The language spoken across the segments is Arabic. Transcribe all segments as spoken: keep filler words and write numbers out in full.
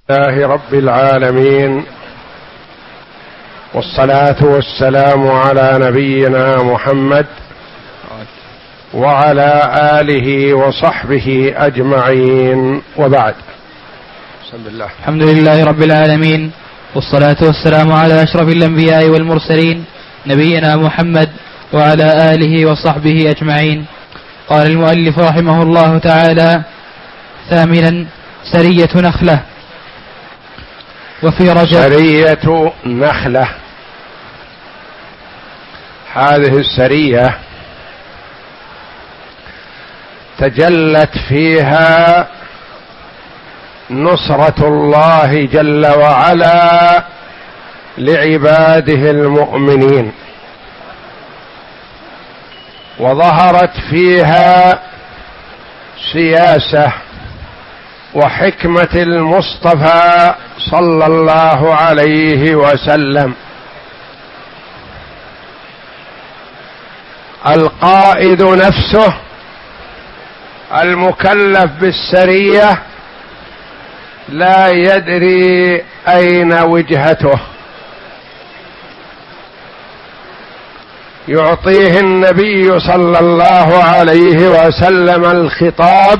لله رب العالمين، والصلاة والسلام على نبينا محمد وعلى آله وصحبه أجمعين، وبعد. بسم الله. الحمد لله رب العالمين، والصلاة والسلام على أشرف الأنبياء والمرسلين نبينا محمد وعلى آله وصحبه أجمعين. قال المؤلف رحمه الله تعالى: ثامنا، سرية نخلة. وفي رجب سرية نخلة، هذه السرية تجلت فيها نصرة الله جل وعلا لعباده المؤمنين، وظهرت فيها سياسة وحكمة المصطفى صلى الله عليه وسلم. القائد نفسه المكلف بالسرية لا يدري أين وجهته، يعطيه النبي صلى الله عليه وسلم الخطاب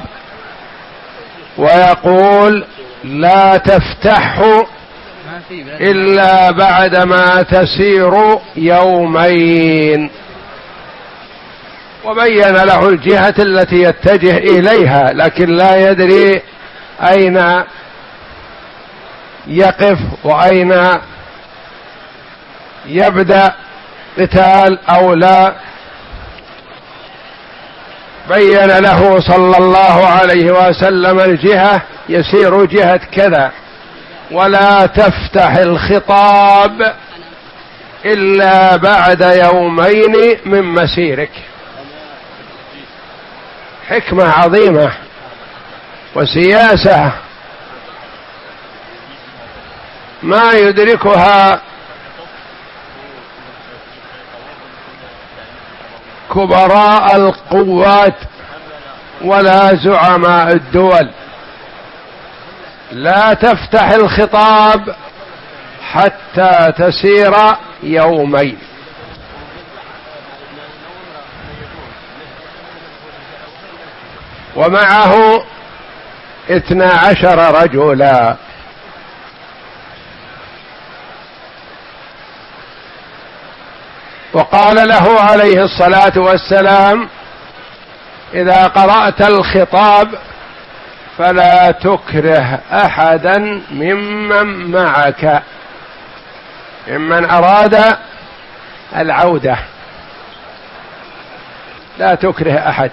ويقول: لا تفتحوا إلا بعدما تسير يومين، وبين له الجهة التي يتجه إليها، لكن لا يدري أين يقف وأين يبدأ قتال أو لا. بين له صلى الله عليه وسلم الجهة، يسير جهة كذا، ولا تفتح الخطاب إلا بعد يومين من مسيرك. حكمة عظيمة وسياسة ما يدركها كبراء القوات ولا زعماء الدول. لا تفتح الخطاب حتى تسير يومين. ومعه اثنا عشر رجلا، وقال له عليه الصلاة والسلام: إذا قرأت الخطاب فلا تكره أحدا ممن معك، ممن أراد العودة، لا تكره أحد.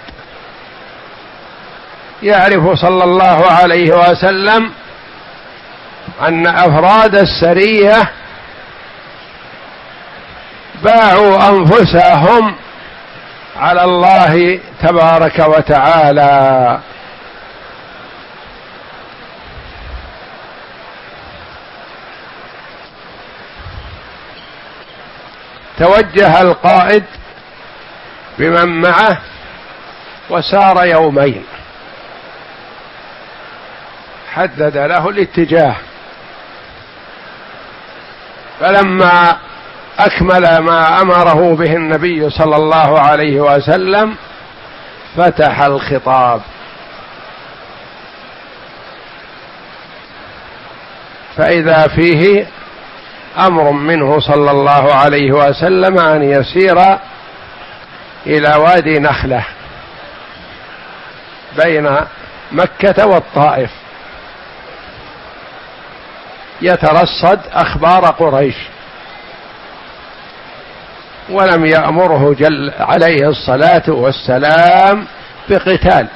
يعرف صلى الله عليه وسلم أن أفراد السرية باعوا أنفسهم على الله تبارك وتعالى. توجه القائد بمن معه وسار يومين، حدد له الاتجاه، فلما أكمل ما أمره به النبي صلى الله عليه وسلم فتح الخطاب، فإذا فيه أمر منه صلى الله عليه وسلم أن يسير إلى وادي نخلة بين مكة والطائف، يترصد أخبار قريش، ولم يأمره جل عليه الصلاة والسلام بقتال.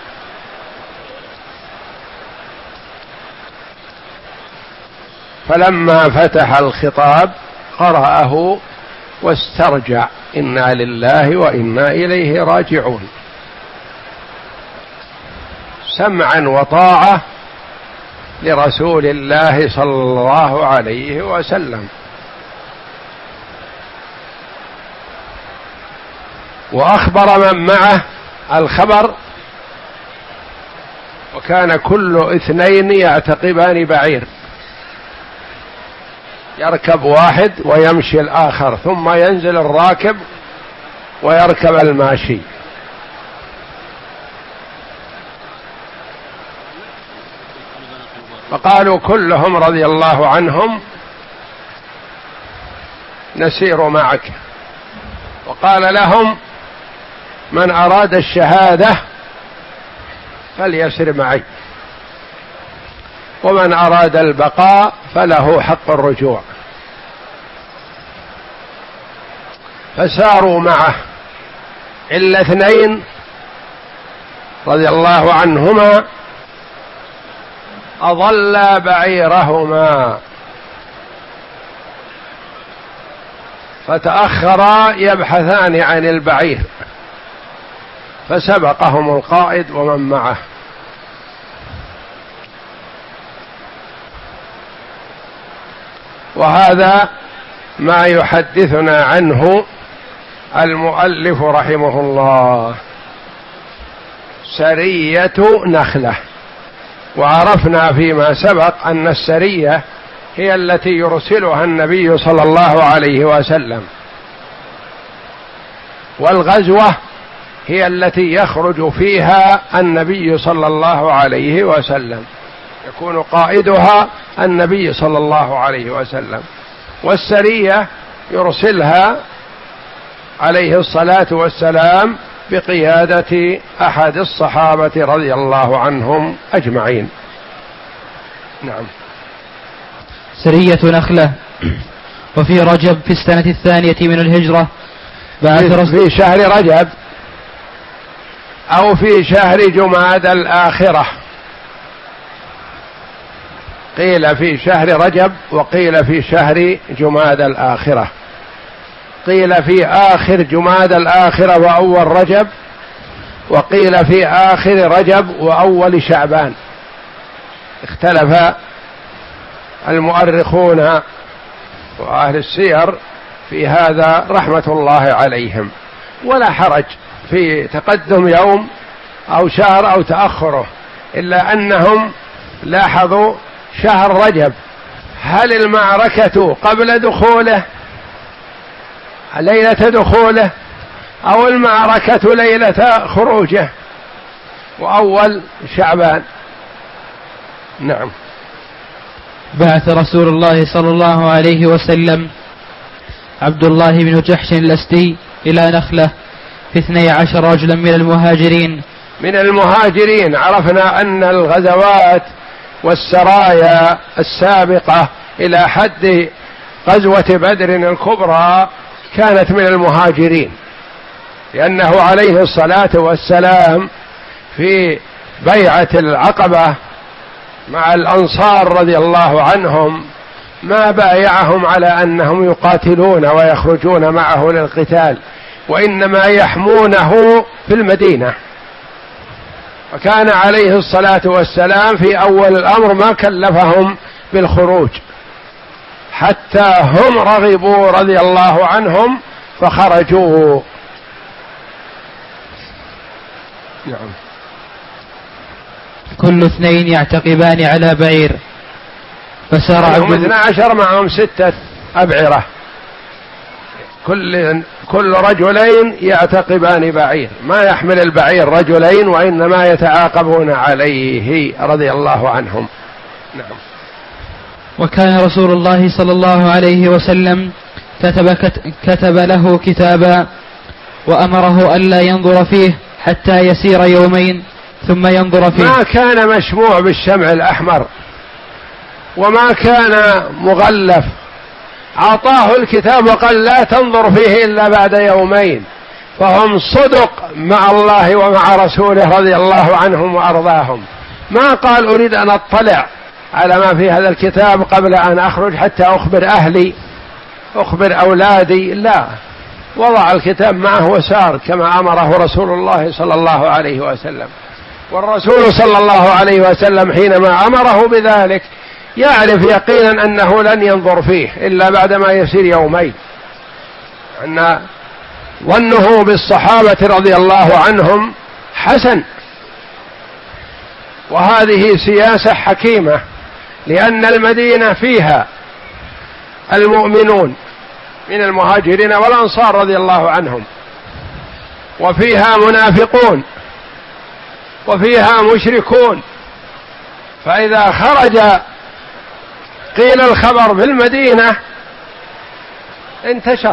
فلما فتح الخطاب قرأه واسترجع: إنا لله وإنا إليه راجعون، سمعا وطاعة لرسول الله صلى الله عليه وسلم. وأخبر من معه الخبر وكان كل اثنين يعتقبان بعير يركب واحد ويمشي الآخر، ثم ينزل الراكب ويركب الماشي. فقالوا كلهم رضي الله عنهم نسير معك. وقال لهم من أراد الشهادة فليسر معي، ومن أراد البقاء فله حق الرجوع. فساروا معه إلا اثنين رضي الله عنهما أضل بعيرهما، فتأخرا يبحثان عن البعير، فسبقهم القائد ومن معه. وهذا ما يحدثنا عنه المؤلف رحمه الله، سرية نخلة. وعرفنا فيما سبق أن السرية هي التي يرسلها النبي صلى الله عليه وسلم، والغزوة هي التي يخرج فيها النبي صلى الله عليه وسلم، يكون قائدها النبي صلى الله عليه وسلم، والسرية يرسلها عليه الصلاة والسلام بقيادة أحد الصحابة رضي الله عنهم أجمعين. نعم. سرية نخلة. وفي رجب في السنة الثانية من الهجرة بعث في شهر رجب أو في شهر جماد الآخرة، قيل في شهر رجب وقيل في شهر جماد الآخرة، قيل في آخر جماد الآخرة وأول رجب، وقيل في آخر رجب وأول شعبان. اختلف المؤرخون وأهل السير في هذا رحمة الله عليهم، ولا حرج في تقدم يوم أو شهر أو تأخره، إلا أنهم لاحظوا شهر رجب هل المعركة قبل دخوله ليلة دخوله أو المعركة ليلة خروجه، وأول شعبان. نعم. بعث رسول الله صلى الله عليه وسلم عبد الله بن جحش الأسدي إلى نخلة في اثني عشر رجلا من المهاجرين. من المهاجرين عرفنا أن الغزوات والسرايا السابقة إلى حد غزوة بدر الكبرى كانت من المهاجرين، لأنه عليه الصلاة والسلام في بيعة العقبة مع الأنصار رضي الله عنهم ما بايعهم على أنهم يقاتلون ويخرجون معه للقتال، وإنما يحمونه في المدينة. وكان عليه الصلاة والسلام في أول الأمر ما كلفهم بالخروج حتى هم رغبوا رضي الله عنهم فخرجوا. نعم. كل اثنين يعتقبان على بعير، فسار هم اثنى عشر معهم ستة أبعرة، كل كل رجلين يعتقبان بعير، ما يحمل البعير رجلين وإنما يتعاقبون عليه رضي الله عنهم. نعم. وكان رسول الله صلى الله عليه وسلم كتب, كتب له كتابا وأمره ألا ينظر فيه حتى يسير يومين ثم ينظر فيه. ما كان مشموع بالشمع الأحمر وما كان مغلف، أعطاه الكتاب وقال لا تنظر فيه إلا بعد يومين، فهم صدق مع الله ومع رسوله رضي الله عنهم وأرضاهم. ما قال أريد أن أطلع على ما في هذا الكتاب قبل أن أخرج حتى أخبر أهلي أخبر أولادي، لا، وضع الكتاب معه وسار كما أمره رسول الله صلى الله عليه وسلم. والرسول صلى الله عليه وسلم حينما أمره بذلك يعرف يقينا أنه لن ينظر فيه إلا بعدما يسير يومين، أن ظنه بالصحابة رضي الله عنهم حسن، وهذه سياسة حكيمة، لأن المدينة فيها المؤمنون من المهاجرين والأنصار رضي الله عنهم، وفيها منافقون وفيها مشركون. فإذا خرج قيل الخبر بالمدينة انتشر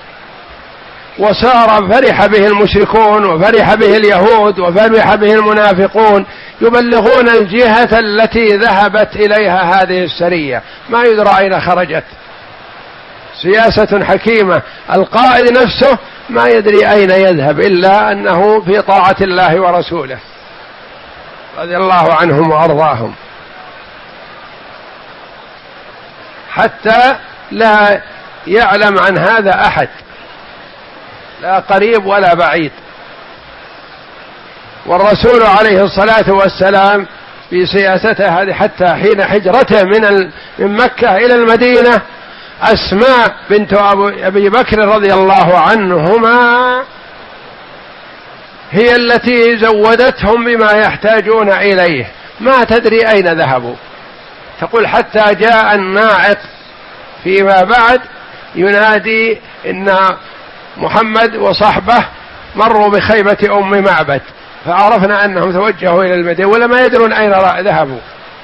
وصار فرح به المشركون وفرح به اليهود وفرح به المنافقون، يبلغون الجهة التي ذهبت إليها هذه السرية، ما يدرى أين خرجت. سياسة حكيمة، القائد نفسه ما يدري أين يذهب إلا أنه في طاعة الله ورسوله رضي الله عنهم وأرضاهم، حتى لا يعلم عن هذا أحد، لا قريب ولا بعيد. والرسول عليه الصلاة والسلام في سياسته هذه حتى حين هجرته من من مكة إلى المدينة، أسماء بنت أبي بكر رضي الله عنهما هي التي زودتهم بما يحتاجون إليه، ما تدري أين ذهبوا. تقول حتى جاء الناعق فيما بعد ينادي إن محمد وصحبه مروا بخيبة أم معبد، فعرفنا أنهم توجهوا إلى المدينة ولا ما يدرون أين ذهبوا.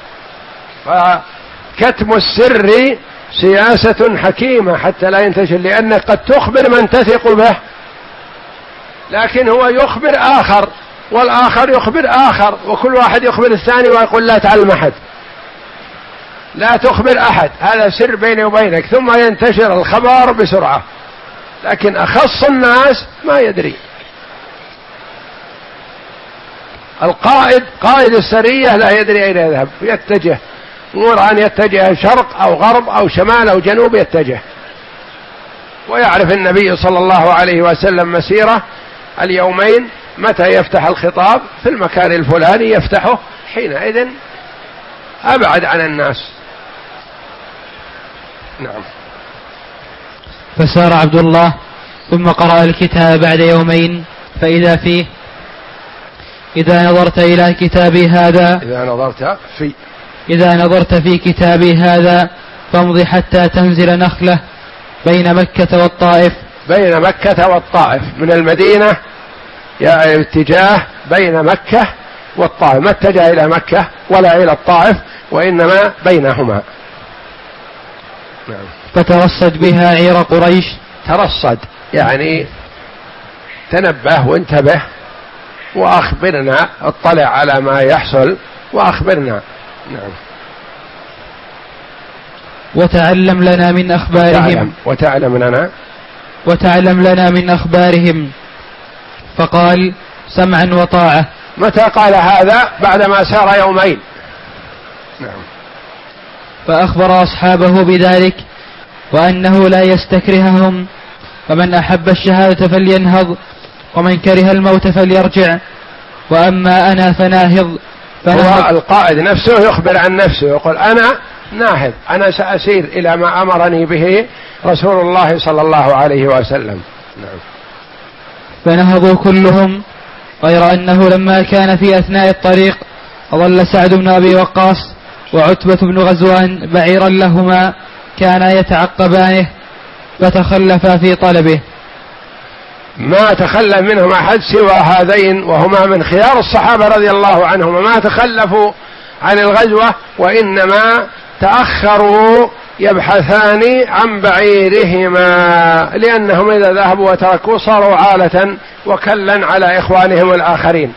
فكتم السر سياسة حكيمة حتى لا ينتشر، لأنك قد تخبر من تثق به، لكن هو يخبر آخر والآخر يخبر آخر، وكل واحد يخبر الثاني ويقول لا تعلم أحد، لا تخبر أحد، هذا سر بيني وبينك، ثم ينتشر الخبر بسرعة، لكن أخص الناس ما يدري. القائد قائد السرية لا يدري أين يذهب، يتجه، مر أن يتجه شرق أو غرب أو شمال أو جنوب يتجه. ويعرف النبي صلى الله عليه وسلم مسيرة اليومين متى يفتح الخطاب في المكان الفلاني يفتحه، حينئذ أبعد عن الناس. نعم. فسار عبد الله ثم قرأ الكتاب بعد يومين فإذا فيه: إذا نظرت إلى كتابي هذا إذا نظرت في إذا نظرت في كتابي هذا فامضي حتى تنزل نخلة بين مكة والطائف. بين مكة والطائف، من المدينة يا اتجاه بين مكة والطائف، ما اتجه إلى مكة ولا إلى الطائف وإنما بينهما. نعم. فترصد بها عير قريش. ترصد يعني تنبه وانتبه وأخبرنا، اطلع على ما يحصل وأخبرنا. نعم. وتعلم لنا من أخبارهم. وتعلم, وتعلم لنا وتعلم لنا من أخبارهم. فقال: سمعا وطاعة. متى قال هذا؟ بعدما سار يومين. نعم. فأخبر أصحابه بذلك وأنه لا يستكرههم، فمن أحب الشهادة فلينهض ومن كره الموت فليرجع، وأما أنا فناهض. هو القائد نفسه يخبر عن نفسه، يقول أنا ناهض، أنا سأسير إلى ما أمرني به رسول الله صلى الله عليه وسلم. نعم. فنهضوا كلهم، غير أنه لما كان في أثناء الطريق أضل سعد بن أبي وقاص وعتبة بن غزوان بعيرا لهما كانا يتعقبانه فتخلفا في طلبه. ما تخلف منهم أحد سوى هذين، وهما من خيار الصحابة رضي الله عنهم، ما تخلفوا عن الغزوة، وإنما تأخروا يبحثان عن بعيرهما، لأنهم إذا ذهبوا وتركوا صاروا عالة وكلا على إخوانهم الآخرين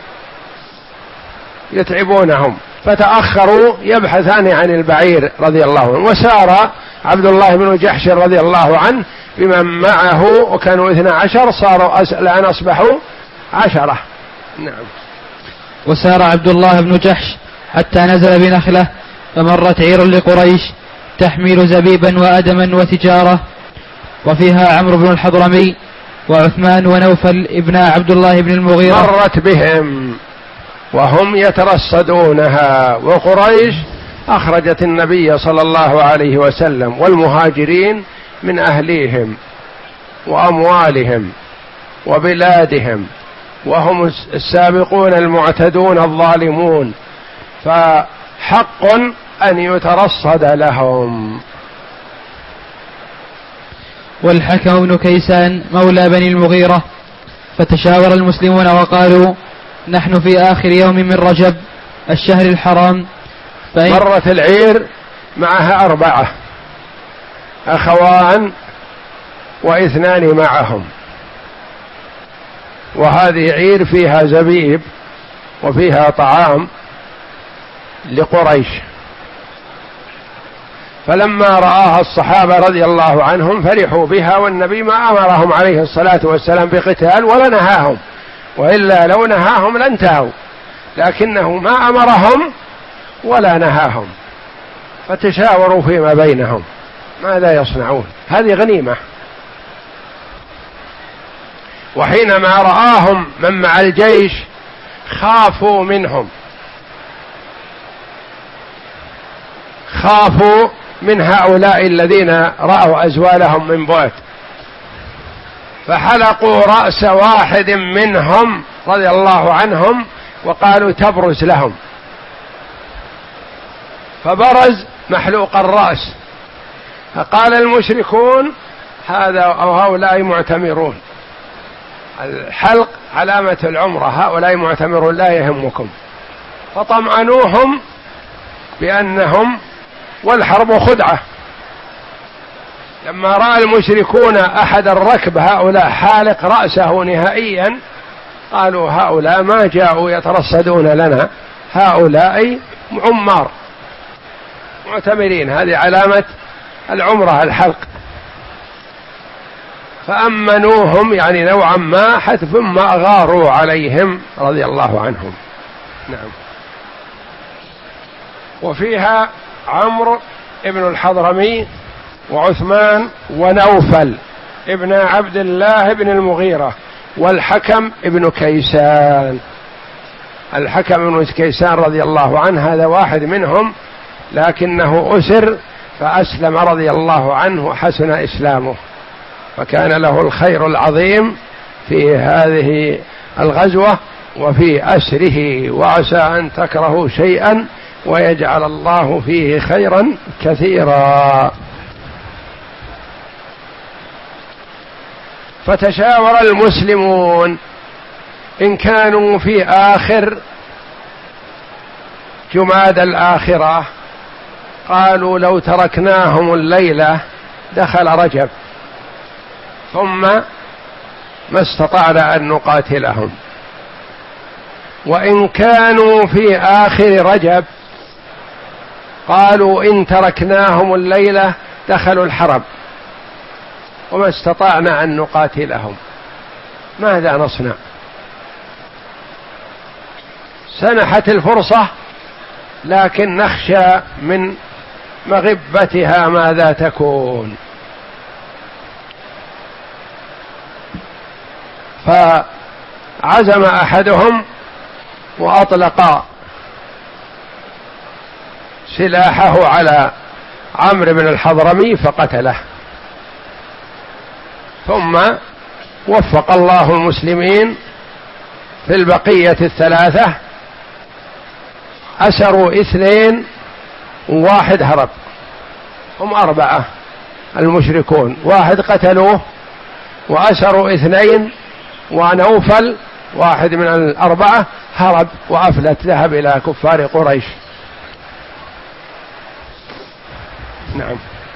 يتعبونهم، فتأخروا يبحثان عن البعير رضي الله عنه. وسار عبد الله بن جحش رضي الله عنه بمن معه، وكانوا اثنا عشر، صاروا الآن أصبحوا عشرة. نعم. وسار عبد الله بن جحش حتى نزل بنخلة، فمرت عير لقريش تحمل زبيبا وأدما وتجارة، وفيها عمرو بن الحضرمي وعثمان ونوفل ابن عبد الله بن المغيرة. مرت بهم وهم يترصدونها، وقريش أخرجت النبي صلى الله عليه وسلم والمهاجرين من أهليهم وأموالهم وبلادهم، وهم السابقون المعتدون الظالمون، فحق أن يترصد لهم. والحكم بن كيسان مولى بني المغيرة. فتشاور المسلمون وقالوا نحن في آخر يوم من رجب الشهر الحرام. مرت العير معها أربعة أخوان واثنان معهم، وهذه عير فيها زبيب وفيها طعام لقريش. فلما رآها الصحابة رضي الله عنهم فرحوا بها، والنبي ما أمرهم عليه الصلاة والسلام بقتال ولا نهاهم، وإلا لو نهاهم لانتهوا، لكنه ما أمرهم ولا نهاهم. فتشاوروا فيما بينهم ماذا يصنعون، هذه غنيمة. وحينما رآهم من مع الجيش خافوا منهم، خافوا من هؤلاء الذين رأوا أزوالهم من بعد، فحلقوا رأس واحد منهم رضي الله عنهم وقالوا تبرز لهم، فبرز محلوق الرأس. فقال المشركون هذا أو هؤلاء معتمرون، الحلق علامة العمرة، هؤلاء معتمرون لا يهمكم. فطمأنوهم بأنهم، والحرب خدعة. لما رأى المشركون أحد الركب هؤلاء حالق رأسه نهائيا قالوا هؤلاء ما جاءوا يترصدون لنا، هؤلاء عمار معتمرين، هذه علامة العمرة الحلق. فأمنوهم يعني نوعا ما، حتى ثم أغاروا عليهم رضي الله عنهم. نعم. وفيها عمرو ابن الحضرمي وعثمان ونوفل ابن عبد الله بن المغيرة والحكم ابن كيسان. الحكم ابن كيسان رضي الله عنه هذا واحد منهم، لكنه أسر فأسلم رضي الله عنه وحسن إسلامه، فكان له الخير العظيم في هذه الغزوة وفي أسره. وعسى أن تكرهوا شيئا ويجعل الله فيه خيرا كثيرا. فتشاور المسلمون إن كانوا في آخر جماد الآخرة قالوا لو تركناهم الليلة دخل رجب ثم ما استطعنا أن نقاتلهم، وإن كانوا في آخر رجب قالوا إن تركناهم الليلة دخلوا الحرم وما استطعنا أن نقاتلهم، ماذا نصنع؟ سنحت الفرصة، لكن نخشى من مغبتها ماذا تكون. فعزم أحدهم وأطلق سلاحه على عمرو بن الحضرمي فقتله. ثم وفق الله المسلمين في البقية الثلاثة، أسروا اثنين وواحد هرب، هم أربعة المشركون، واحد قتلوه وأسروا اثنين، ونوفل واحد من الأربعة هرب وأفلت ذهب إلى كفار قريش. نعم.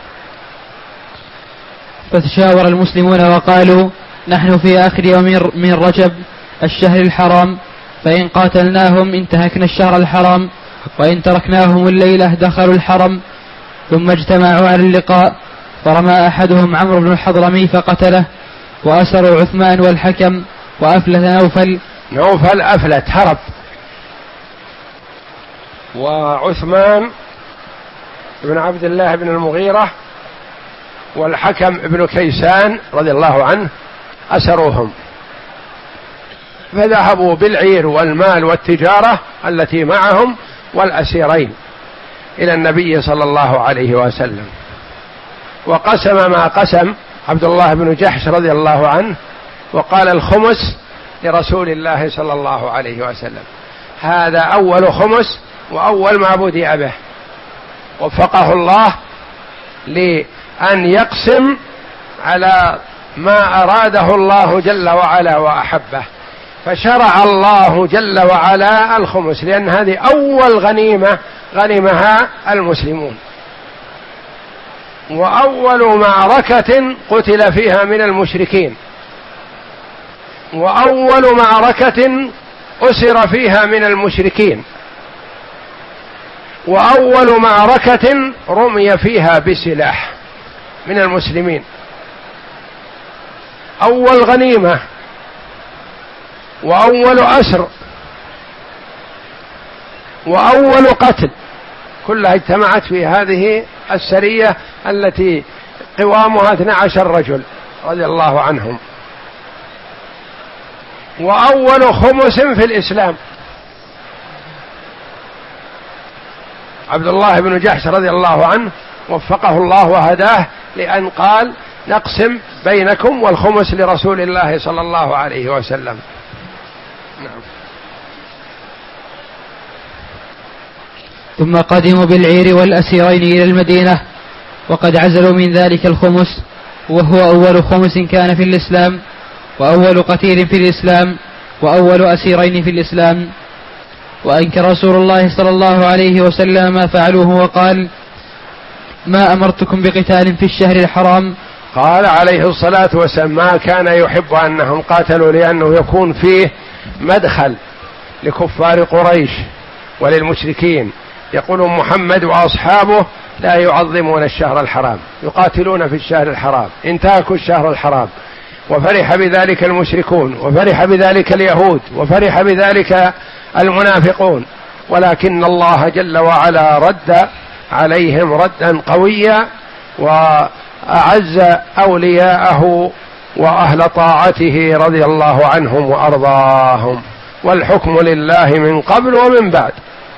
فتشاور المسلمون وقالوا نحن في آخر يوم من رجب الشهر الحرام، فإن قاتلناهم انتهكنا الشهر الحرام، وإن تركناهم الليلة دخلوا الحرم. ثم اجتمعوا على اللقاء، فرمى أحدهم عمرو بن الحضرمي فقتله، وأسروا عثمان والحكم، وأفلت نوفل نوفل أفلت هرب، وعثمان بن عبد الله بن المغيرة والحكم ابن كيسان رضي الله عنه أسروهم، فذهبوا بالعير والمال والتجارة التي معهم والأسيرين إلى النبي صلى الله عليه وسلم، وقسم ما قسم عبد الله بن جحش رضي الله عنه، وقال الخمس لرسول الله صلى الله عليه وسلم. هذا أول خمس وأول ما بدأ به، وفقه الله لأن يقسم على ما أراده الله جل وعلا وأحبه، فشرع الله جل وعلا الخمس، لأن هذه أول غنيمة غنمها المسلمون، وأول معركة قتل فيها من المشركين، وأول معركة أسر فيها من المشركين، وأول معركة رمي فيها بسلاح من المسلمين، أول غنيمة وأول أسر وأول قتل، كلها اجتمعت في هذه السرية التي قوامها اثني عشر رجل رضي الله عنهم، وأول خمس في الإسلام. عبد الله بن جحش رضي الله عنه وفقه الله وهداه لأن قال نقسم بينكم والخمس لرسول الله صلى الله عليه وسلم. نعم. ثم قدموا بالعير والأسيرين إلى المدينة وقد عزلوا من ذلك الخمس، وهو أول خمس كان في الإسلام، وأول قتيل في الإسلام، وأول أسيرين في الإسلام. وأنكر رسول الله صلى الله عليه وسلم ما فعلوه وقال ما أمرتكم بقتال في الشهر الحرام. قال عليه الصلاة والسلام ما كان يحب أنهم قاتلوا لأنه يكون فيه مدخل لكفار قريش وللمشركين، يقول محمد وأصحابه لا يعظمون الشهر الحرام، يقاتلون في الشهر الحرام، انتهكوا الشهر الحرام، وفرح بذلك المشركون، وفرح بذلك اليهود، وفرح بذلك المنافقون، ولكن الله جل وعلا رد عليهم ردا قويا وأعز أولياءه وأهل طاعته رضي الله عنهم وأرضاهم، والحكم لله من قبل ومن بعد.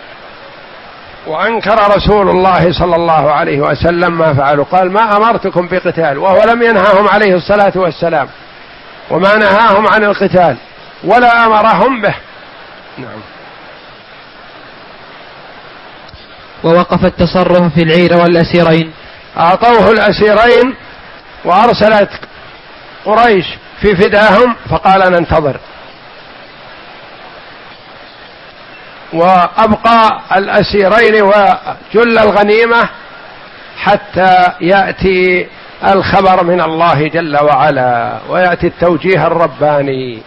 وأنكر رسول الله صلى الله عليه وسلم ما فعلوا، قال ما أمرتكم بقتال، وهو لم ينهاهم عليه الصلاة والسلام، وما نهاهم عن القتال ولا أمرهم به. نعم. ووقف التصرف في العير والأسيرين، أعطوه الأسيرين وأرسلت قريش في فداهم، فقال ننتظر، وأبقى الأسيرين وجل الغنيمة حتى يأتي الخبر من الله جل وعلا ويأتي التوجيه الرباني،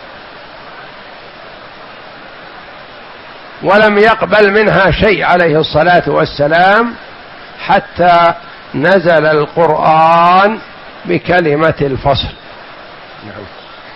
ولم يقبل منها شيء عليه الصلاة والسلام حتى نزل القرآن بكلمة الفصل. نعم.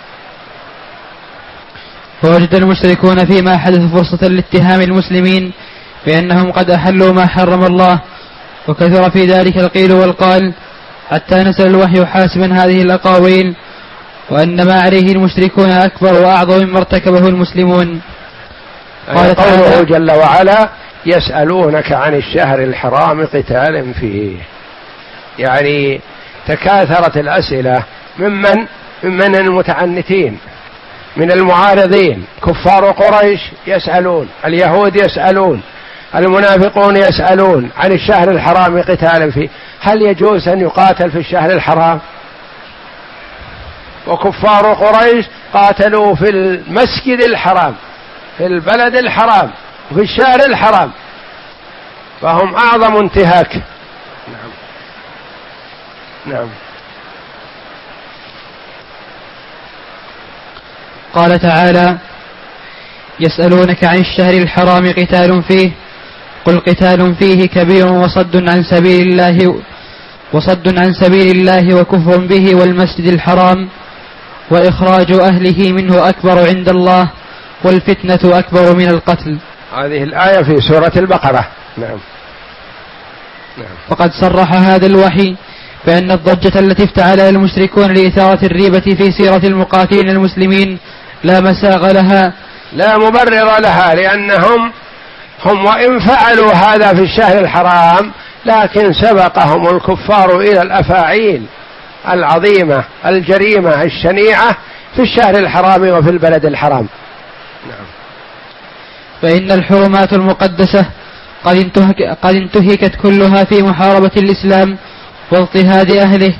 فوجد المشركون فيما حدث فرصة لاتهام المسلمين بأنهم قد أحلوا ما حرم الله، وكثر في ذلك القيل والقال حتى نزل الوحي حاسبا هذه الأقاويل، وأن ما عليه المشركون أكبر وأعظم مما ارتكبه المسلمون. قال قوله جل وعلا يسألونك عن الشهر الحرام قتال فيه، يعني تكاثرت الأسئلة ممن ممن المتعنتين من المعارضين، كفار قريش يسألون، اليهود يسألون، المنافقون يسألون عن الشهر الحرام قتال فيه، هل يجوز أن يقاتل في الشهر الحرام؟ وكفار قريش قاتلوا في المسجد الحرام، في البلد الحرام، وفي الشهر الحرام، فهم أعظم انتهاك. نعم. نعم. قال تعالى يسألونك عن الشهر الحرام قتال فيه قل قتال فيه كبير وصد عن سبيل الله وصد عن سبيل الله وكفر به والمسجد الحرام وإخراج أهله منه أكبر عند الله والفتنة أكبر من القتل. هذه الآية في سورة البقرة. نعم. نعم. فقد صرح هذا الوحي بأن الضجة التي افتعلها المشركون لإثارة الريبة في سيرة المقاتلين المسلمين لا مساغ لها، لا مبرر لها، لأنهم هم وإن فعلوا هذا في الشهر الحرام لكن سبقهم الكفار إلى الأفاعيل العظيمة الجريمة الشنيعة في الشهر الحرام وفي البلد الحرام. نعم. فإن الحرمات المقدسة قد, انتهك قد انتهكت كلها في محاربة الإسلام واضطهاد أهله،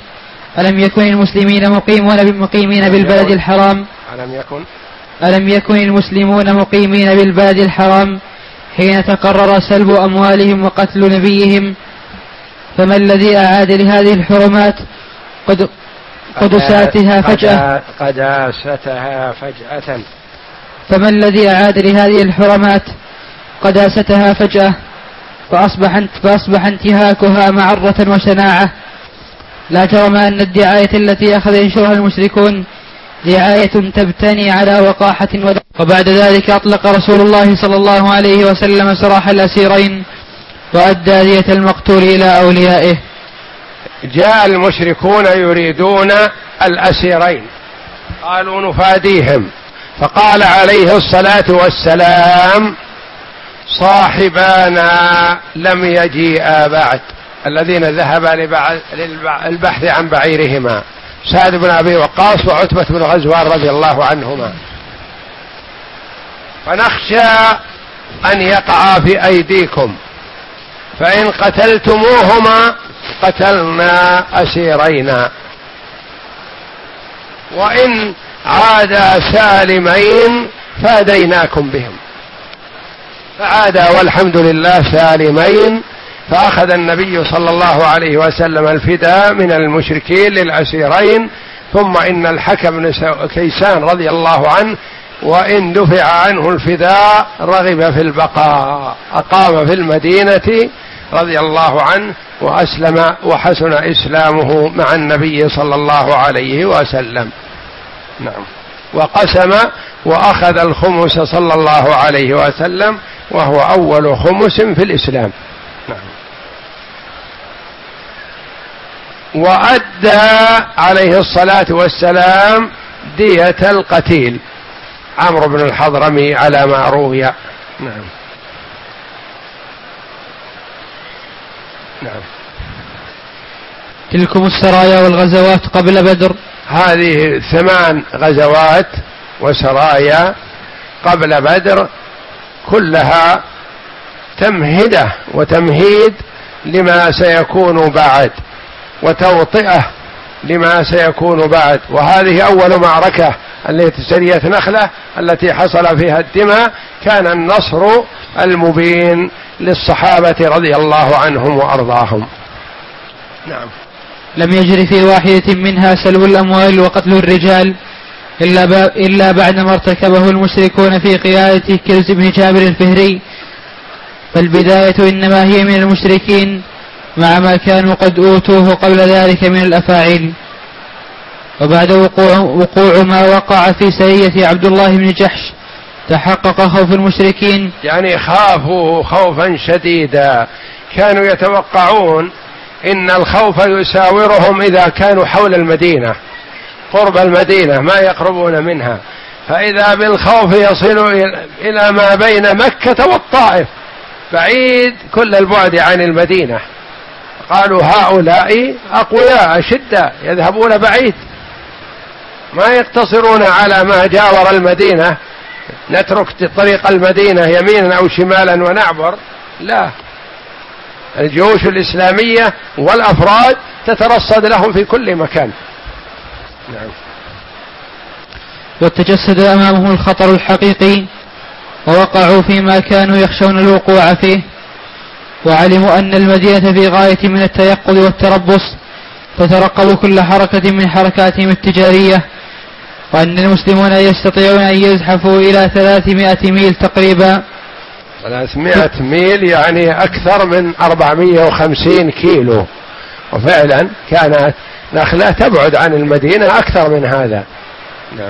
ألم يكن المسلمين مقيمون مقيمين بالبلد الحرام ألم يكن ألم يكن المسلمون مقيمين بالبلد الحرام حين تقرر سلب أموالهم وقتل نبيهم، فما الذي أعاد لهذه الحرمات قد قدساتها فجأة قداستها فجأة فما الذي أعاد لهذه الحرمات قداستها فجأة فأصبح, فأصبح انتهاكها معرة وشناعة؟ لا جرم أن الدعاية التي أخذ ينشرها المشركون دعاية تبتني على وقاحة ودم. وبعد ذلك أطلق رسول الله صلى الله عليه وسلم سراح الأسيرين وأدى دية المقتول إلى أوليائه. جاء المشركون يريدون الأسيرين، قالوا نفاديهم، فقال عليه الصلاة والسلام صاحبانا لم يجيئا بعد، الذين ذهبا للبحث عن بعيرهما، سعد بن أبي وقاص وعتبة بن غزوان رضي الله عنهما، فنخشى أن يقع في أيديكم، فإن قتلتموهما قتلنا أسيرينا، وإن عادا سالمين فاديناكم بهم. فعادا والحمد لله سالمين، فأخذ النبي صلى الله عليه وسلم الفداء من المشركين للأسيرين. ثم إن الحكم بن كيسان رضي الله عنه وإن دفع عنه الفداء رغب في البقاء، أقام في المدينة رضي الله عنه وأسلم وحسن إسلامه مع النبي صلى الله عليه وسلم. نعم. وقسم وأخذ الخمس صلى الله عليه وسلم، وهو أول خمس في الإسلام. نعم. وأدى عليه الصلاة والسلام دية القتيل عمرو بن الحضرمي على ما روي. نعم. نعم. تلكم السرايا والغزوات قبل بدر. هذه ثمان غزوات وسرايا قبل بدر كلها تمهيدة وتمهيد لما سيكون بعد، وتوطئة لما سيكون بعد. وهذه أول معركة التي سرية نخلة التي حصل فيها الدماء، كان النصر المبين للصحابة رضي الله عنهم وأرضاهم. نعم. لم يجري في واحدة منها سلب الأموال وقتل الرجال إلا, إلا بعدما ارتكبه المشركون في قيادة كرز بن جابر الفهري، فالبداية إنما هي من المشركين مع ما كانوا قد أوتوه قبل ذلك من الأفاعيل. وبعد وقوع, وقوع ما وقع في سرية عبد الله بن جحش تحقق خوف المشركين، يعني خافوا خوفا شديدا، كانوا يتوقعون إن الخوف يساورهم إذا كانوا حول المدينة قرب المدينة ما يقربون منها، فإذا بالخوف يصل إلى ما بين مكة والطائف بعيد كل البعد عن المدينة. قالوا هؤلاء أقوياء أشداء يذهبون بعيد، ما يقتصرون على ما جاور المدينة، نترك طريق المدينة يمينا أو شمالا ونعبر، لا، الجيوش الإسلامية والأفراد تترصد لهم في كل مكان. نعم. وتجسد أمامهم الخطر الحقيقي ووقعوا فيما كانوا يخشون الوقوع فيه، وعلموا أن المدينة في غاية من التيقظ والتربص، فترقبوا كل حركة من حركاتهم التجارية، وأن المسلمون يستطيعون أن يزحفوا إلى ثلاثمائة ميل تقريبا. ثلاثمائة ميل يعني أكثر من أربعمائة وخمسين كيلو، وفعلا كانت نخلة تبعد عن المدينة أكثر من هذا. نعم.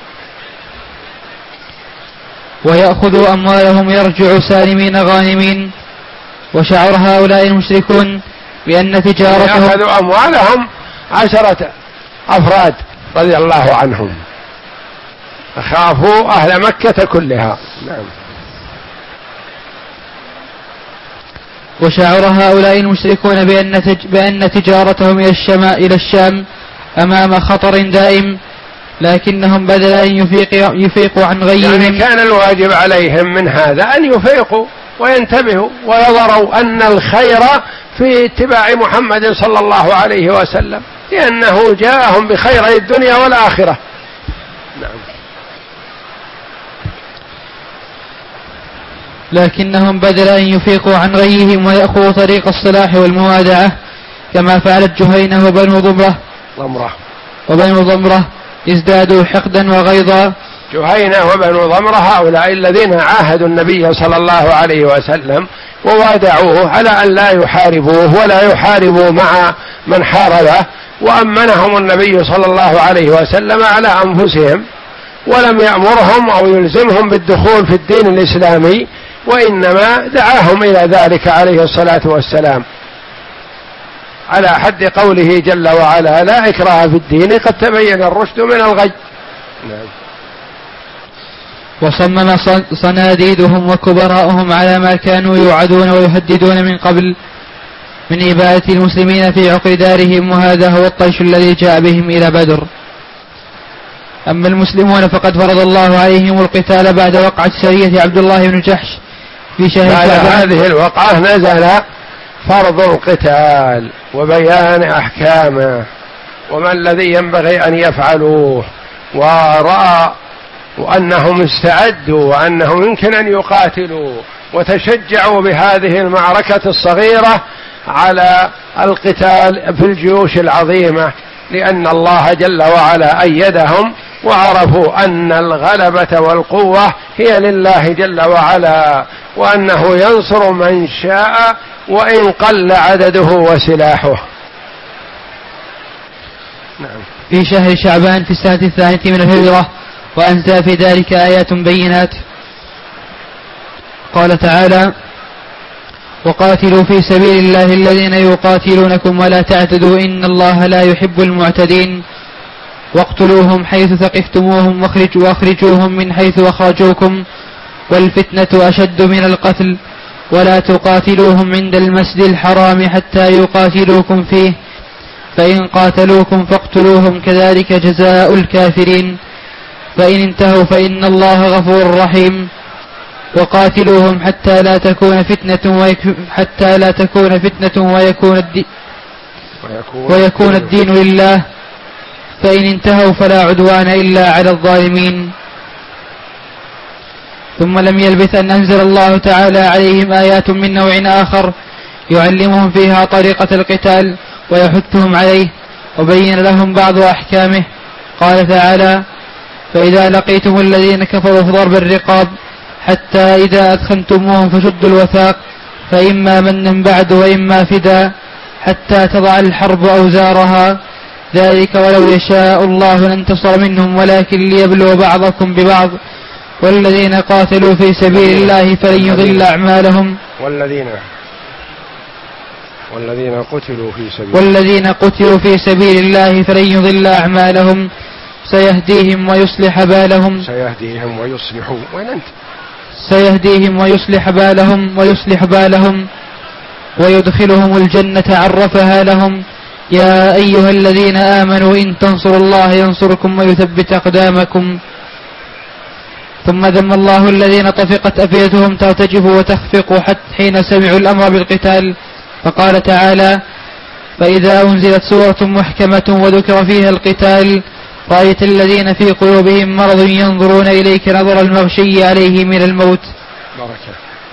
ويأخذوا أموالهم يرجعوا سالمين غانمين. وشعر هؤلاء المشركون بأن تجارتهم يأخذوا أموالهم عشرة أفراد رضي الله عنهم، خافوا أهل مكة كلها. نعم. وشعر هؤلاء المشركون بأن, تج... بأن تجارتهم إلى الشام إلى الشام أمام خطر دائم، لكنهم بدل أن يفيق... يفيقوا عن غيهم، يعني كان الواجب عليهم من هذا أن يفيقوا وينتبهوا ويضروا أن الخير في اتباع محمد صلى الله عليه وسلم، لأنه جاءهم بخير الدنيا والآخرة. نعم. لكنهم بدل أن يفيقوا عن غيهم ويأخذوا طريق الصلاح والموادعة كما فعلت جهينة وبنو ضمرة ضمرة وبنو ضمرة ازدادوا حقدا وغيظا. جهينة وبنو ضمرة هؤلاء الذين عاهدوا النبي صلى الله عليه وسلم ووادعوه على أن لا يحاربوه ولا يحاربوا مع من حاربه، وأمنهم النبي صلى الله عليه وسلم على أنفسهم، ولم يأمرهم أو يلزمهم بالدخول في الدين الإسلامي، وإنما دعاهم إلى ذلك عليه الصلاة والسلام على حد قوله جل وعلا: لا إكراه في الدين قد تبين الرشد من الغي. نعم. وصمم صناديدهم وكبراءهم على ما كانوا يوعدون ويهددون من قبل من إبادة المسلمين في عقر دارهم، وهذا هو الطيش الذي جاء بهم إلى بدر. أما المسلمون فقد فرض الله عليهم القتال بعد وقعة سرية عبد الله بن جحش في شهر بعد شعبان. هذه الوقعة نزل فرض القتال وبيان أحكامه وما الذي ينبغي أن يفعلوه، ورأى وأنهم استعدوا وأنهم يمكن أن يقاتلوا، وتشجعوا بهذه المعركة الصغيرة على القتال في الجيوش العظيمة، لأن الله جل وعلا أيدهم، وعرفوا أن الغلبة والقوة هي لله جل وعلا، وأنه ينصر من شاء وإن قل عدده وسلاحه. نعم. في شهر شعبان في السنة الثانية من الهجرة، وأنزل في ذلك آيات بينات. قال تعالى: وقاتلوا في سبيل الله الذين يقاتلونكم ولا تعتدوا إن الله لا يحب المعتدين، واقتلوهم حيث ثقفتموهم واخرجوهم من حيث أخرجوكم والفتنة أشد من القتل ولا تقاتلوهم عند المسجد الحرام حتى يقاتلوكم فيه فإن قاتلوكم فاقتلوهم كذلك جزاء الكافرين فإن انتهوا فإن الله غفور رحيم. وقاتلوهم حتى لا تكون فتنة ويك... حتى لا تكون فتنة ويكون الدين ويكون الدين لله فإن انتهوا فلا عدوان إلا على الظالمين. ثم لم يلبث أن أنزل الله تعالى عليهم آيات من نوع آخر يعلمهم فيها طريقة القتال ويحثهم عليه وبين لهم بعض أحكامه. قال تعالى: فإذا لقيتم الذين كفروا فضرب الرقاب حتى إذا أثخنتموهم فشدوا الوثاق فإما منا بعد وإما فدا حتى تضع الحرب أوزارها ذلك ولو يشاء الله لانتصر منهم ولكن ليبلو بعضكم ببعض والذين قاتلوا في سبيل الله فلن يضل أعمالهم والذين والذين قتلوا في سبيل والذين قتلوا في سبيل الله فلن يضل أعمالهم سيهديهم ويصلح بالهم سيهديهم ويصلح وين أنت سيهديهم ويصلح بالهم ويصلح بالهم ويدخلهم الجنة عرفها لهم. يا أيها الذين آمنوا إن تنصروا الله ينصركم ويثبت أقدامكم. ثم ذم الله الذين طفقت أفئدتهم ترتجف وتخفق حتى حين سمعوا الأمر بالقتال فقال تعالى: فإذا أنزلت سورة محكمة وذكر فيها القتال رأيت الذين في قلوبهم مرض ينظرون إليك نظر المغشي عليه من الموت. بركة.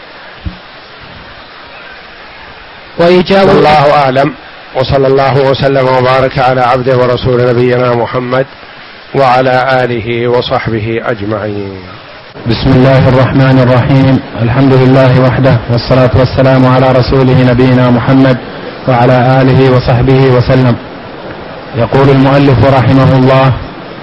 وإجاب الله أعلم، وصلى الله وسلم وبارك على عبده ورسول نبينا محمد وعلى آله وصحبه أجمعين. بسم الله الرحمن الرحيم. الحمد لله وحده والصلاة والسلام على رسوله نبينا محمد وعلى آله وصحبه وسلم. يقول المؤلف رحمه الله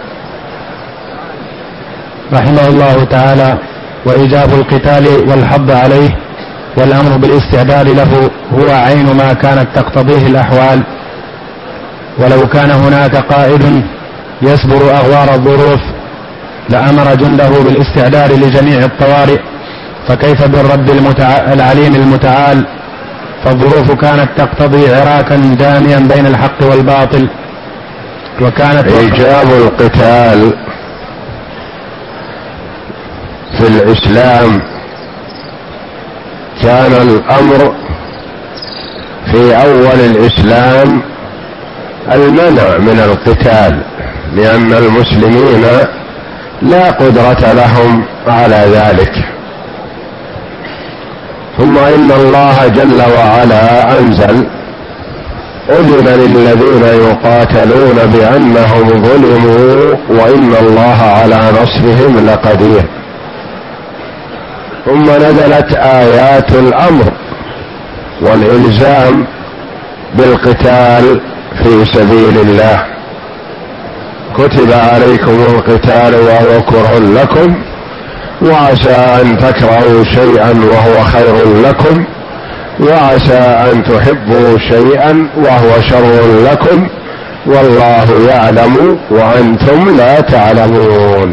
رحمه الله تعالى: وإيجاب القتال والحض عليه والأمر بالاستعداد له هو عين ما كانت تقتضيه الأحوال، ولو كان هناك قائد يصبر أغوار الظروف لأمر جنده بالاستعداد لجميع الطوارئ، فكيف بالرب المتع... العليم المتعال؟ فالظروف كانت تقتضي عراكا داميا بين الحق والباطل، وكانت إيجاب القتال في الإسلام كان الأمر في أول الإسلام المنع من القتال، لأن المسلمين لا قدرة لهم على ذلك. ثم إن الله جل وعلا أنزل: أذن للذين يقاتلون بأنهم ظلموا وإن الله على نصرهم لقدير. ثم نزلت آيات الأمر والإلزام بالقتال في سبيل الله: كتب عليكم القتال وهو كره لكم وعسى أن تكرهوا شيئا وهو خير لكم وعسى أن تحبوا شيئا وهو شر لكم والله يعلم وأنتم لا تعلمون.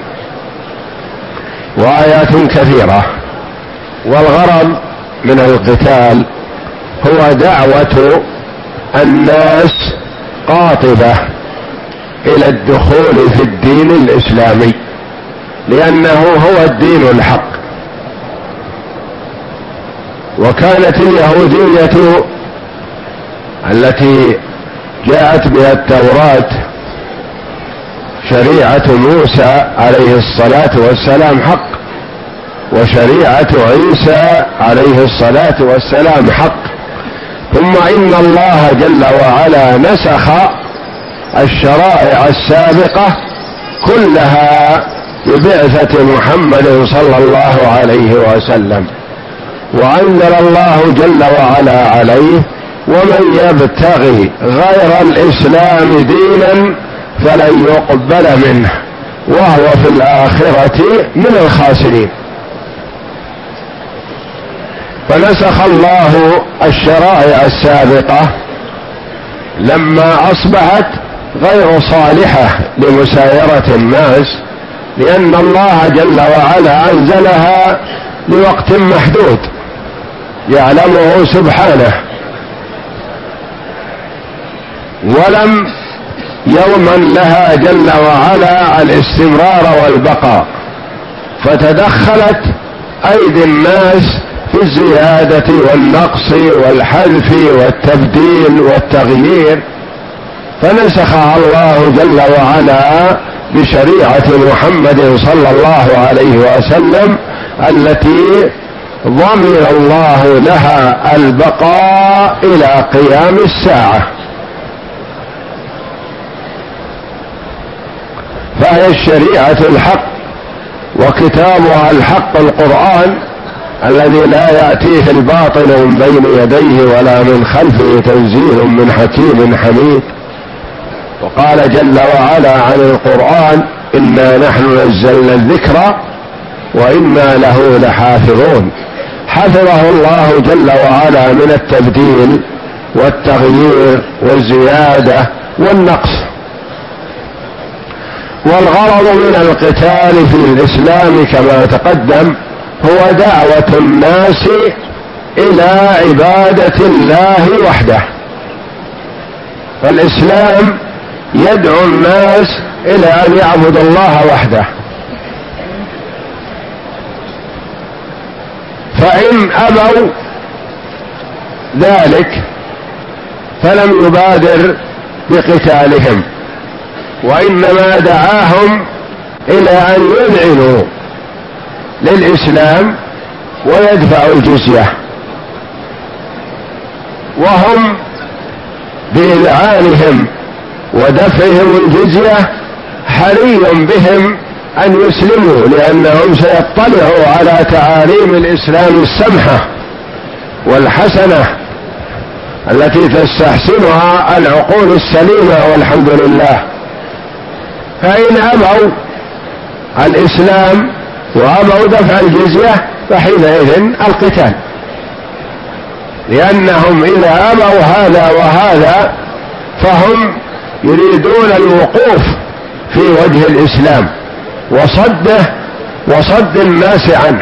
وآيات كثيرة. والغرض من القتال هو دعوة الناس قاطبة إلى الدخول في الدين الإسلامي، لأنه هو الدين الحق. وكانت اليهودية التي جاءت بها التوراة شريعة موسى عليه الصلاة والسلام حق، وشريعة عيسى عليه الصلاة والسلام حق. ثم إن الله جل وعلا نسخ الشرائع السابقة كلها ببعثة محمد صلى الله عليه وسلم، وأنزل الله جل وعلا عليه: ومن يبتغي غير الإسلام دينا فلن يقبل منه وهو في الآخرة من الخاسرين. فنسخ الله الشرائع السابقة لما أصبحت غير صالحة لمسايرة الناس، لأن الله جل وعلا أنزلها لوقت محدود يعلمه سبحانه، ولم يضمن لها جل وعلا الاستمرار والبقاء، فتدخلت أيدي الناس في الزيادة والنقص والحذف والتبديل والتغيير، فنسخها الله جل وعلا بشريعة محمد صلى الله عليه وسلم التي ضمن الله لها البقاء إلى قيام الساعة. فهي الشريعة الحق وكتابها الحق القرآن الذي لا يأتيه الباطل من بين يديه ولا من خلفه، تنزيل من حكيم حميد. وقال جل وعلا عن القرآن: إنا نحن نزلنا الذكر وإنا له لحافظون. حفظه الله جل وعلا من التبديل والتغيير والزيادة والنقص. والغرض من القتال في الإسلام كما تقدم هو دعوة الناس إلى عبادة الله وحده. فالإسلام يدعو الناس إلى أن يعبدوا الله وحده، فإن أبوا ذلك فلم يبادر بقتالهم، وإنما دعاهم إلى أن يذعنوا للإسلام ويدفعوا الجزية، وهم بإذعانهم ودفعهم الجزية حري بهم أن يسلموا، لأنهم سيطلعوا على تعاليم الإسلام السمحة والحسنة التي تستحسنها العقول السليمة والحمد لله. فإن أبوا الإسلام وأبوا دفع الجزية فحينئذ القتال، لأنهم إذا أبوا هذا وهذا فهم يريدون الوقوف في وجه الإسلام وصده وصد الناس عنه،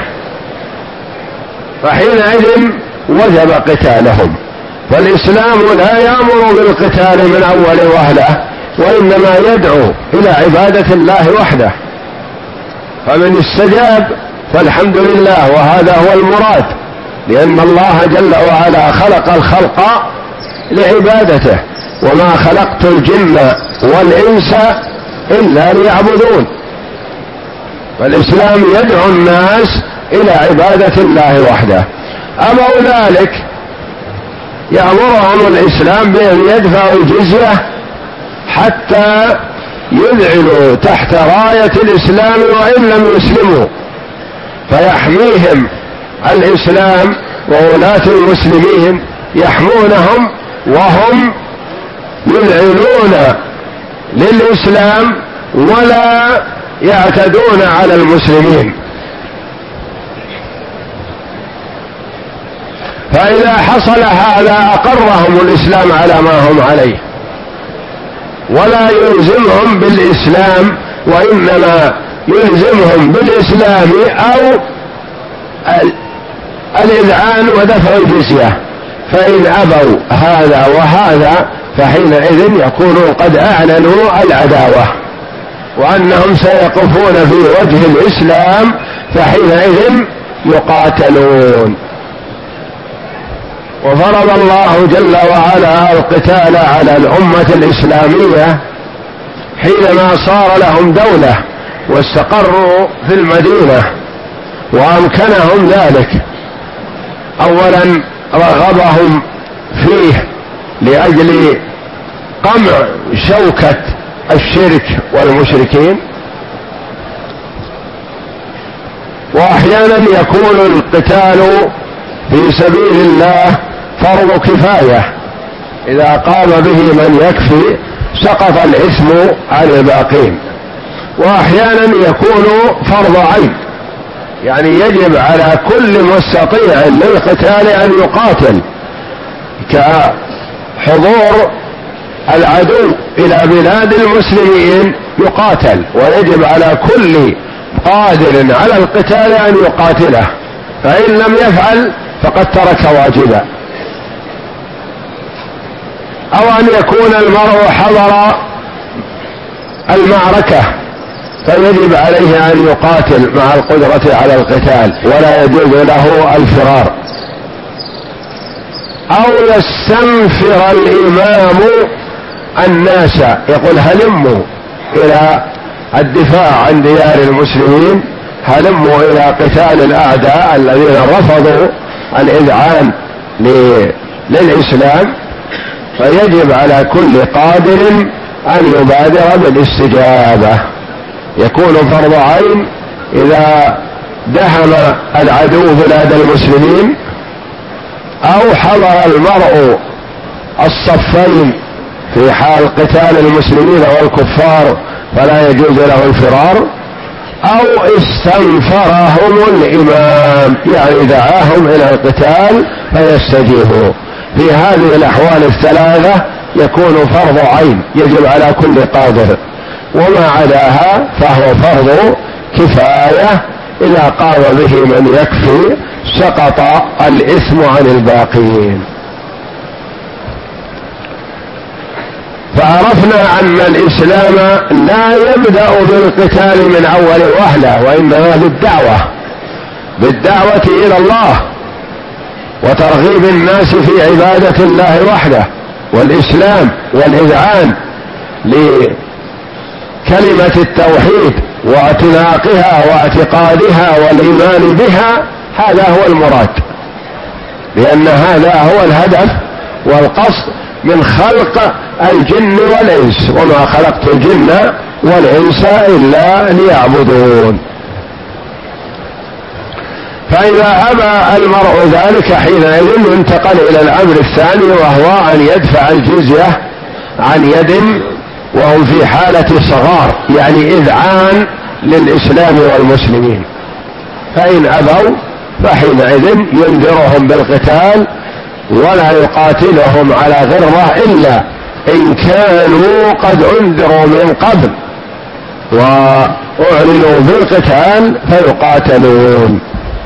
فحينئذ وجب قتالهم. فالإسلام لا يأمر بالقتال من أول وهلة، وإنما يدعو إلى عبادة الله وحده. فمن استجاب فالحمد لله، وهذا هو المراد، لأن الله جل وعلا خلق الخلق لعبادته، وما خلقت الجن والإنس إلا ليعبدون. فالإسلام يدعو الناس إلى عبادة الله وحده. أبوا ذلك يأمرهم الإسلام بأن يدفعوا الجزية حتى يذعنوا تحت راية الإسلام وإن لم يسلموا، فيحميهم الإسلام وولاة المسلمين يحمونهم وهم يذعنون للإسلام ولا يعتدون على المسلمين. فإذا حصل هذا أقرهم الإسلام على ما هم عليه، ولا يلزمهم بالإسلام، وإنما يلزمهم بالإسلام أو الإذعان ودفع الجزية. فإن أبوا هذا وهذا فحينئذ يكونوا قد أعلنوا العداوة وأنهم سيقفون في وجه الإسلام، فحينئذ يقاتلون. وفرض الله جل وعلا القتال على الأمة الإسلامية حينما صار لهم دولة واستقروا في المدينة وأمكنهم ذلك. أولا رغبهم فيه لأجل قمع شوكة الشرك والمشركين، وأحيانا يكون القتال في سبيل الله فرض كفاية، إذا قام به من يكفي سقط الإثم عن الباقين. وأحيانا يكون فرض عين، يعني يجب على كل مستطيع للقتال أن يقاتل، كحضور العدو إلى بلاد المسلمين يقاتل، ويجب على كل قادر على القتال أن يقاتله، فإن لم يفعل فقد ترك واجبا. أو أن يكون المرء حضر المعركة فيجب عليه أن يقاتل مع القدرة على القتال ولا يجوز له الفرار. أو يستنفر الإمام الناس، يقول هلموا إلى الدفاع عن ديار المسلمين، هلموا إلى قتال الأعداء الذين رفضوا الإذعان للإسلام، فيجب على كل قادر أن يبادر بالاستجابة. يكون فرض عين إذا دهم العدو بلاد المسلمين، أو حضر المرء الصفين في حال قتال المسلمين والكفار فلا يجوز له الفرار، أو استنفرهم الإمام يعني دعاهم إلى القتال فيستجيبوا. في هذه الأحوال الثلاثة يكون فرض عين يجب على كل قادر، وما عداها فهو فرض كفاية، إذا قام به من يكفي سقط الإثم عن الباقين. فعرفنا أن الإسلام لا يبدأ بالقتال من أول وهلة، وإنما بالدعوة بالدعوة إلى الله وترغيب الناس في عبادة الله وحده والإسلام والإذعان لكلمة التوحيد واعتناقها واعتقادها والإيمان بها. هذا هو المراد، لأن هذا هو الهدف والقصد من خلق الجن والإنس، وما خلقت الجن والإنس إلا ليعبدون. فإذا أبى المرء ذلك حينئذ ينتقل إلى الأمر الثاني، وهو أن يدفع الجزية عن يد وهم في حالة صغار، يعني إذعان للإسلام والمسلمين. فإن أبوا فحينئذ ينذرهم بالقتال ولا يقاتلهم على غرة إلا إن كانوا قد انذروا من قبل وأعلنوا بالقتال فيقاتلون.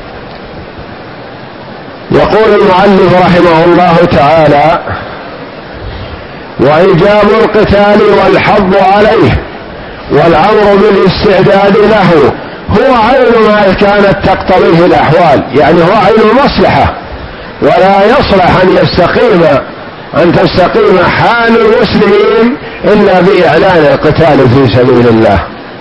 يقول المؤلف رحمه الله تعالى: وإيجاب القتال والحض عليه والأمر بالاستعداد له هو عين ما كانت تقتضيه الأحوال، يعني هو عين المصلحة، ولا يصلح أن يستقيم أن تستقيم حال المسلمين إلا بإعلان القتال في سبيل الله،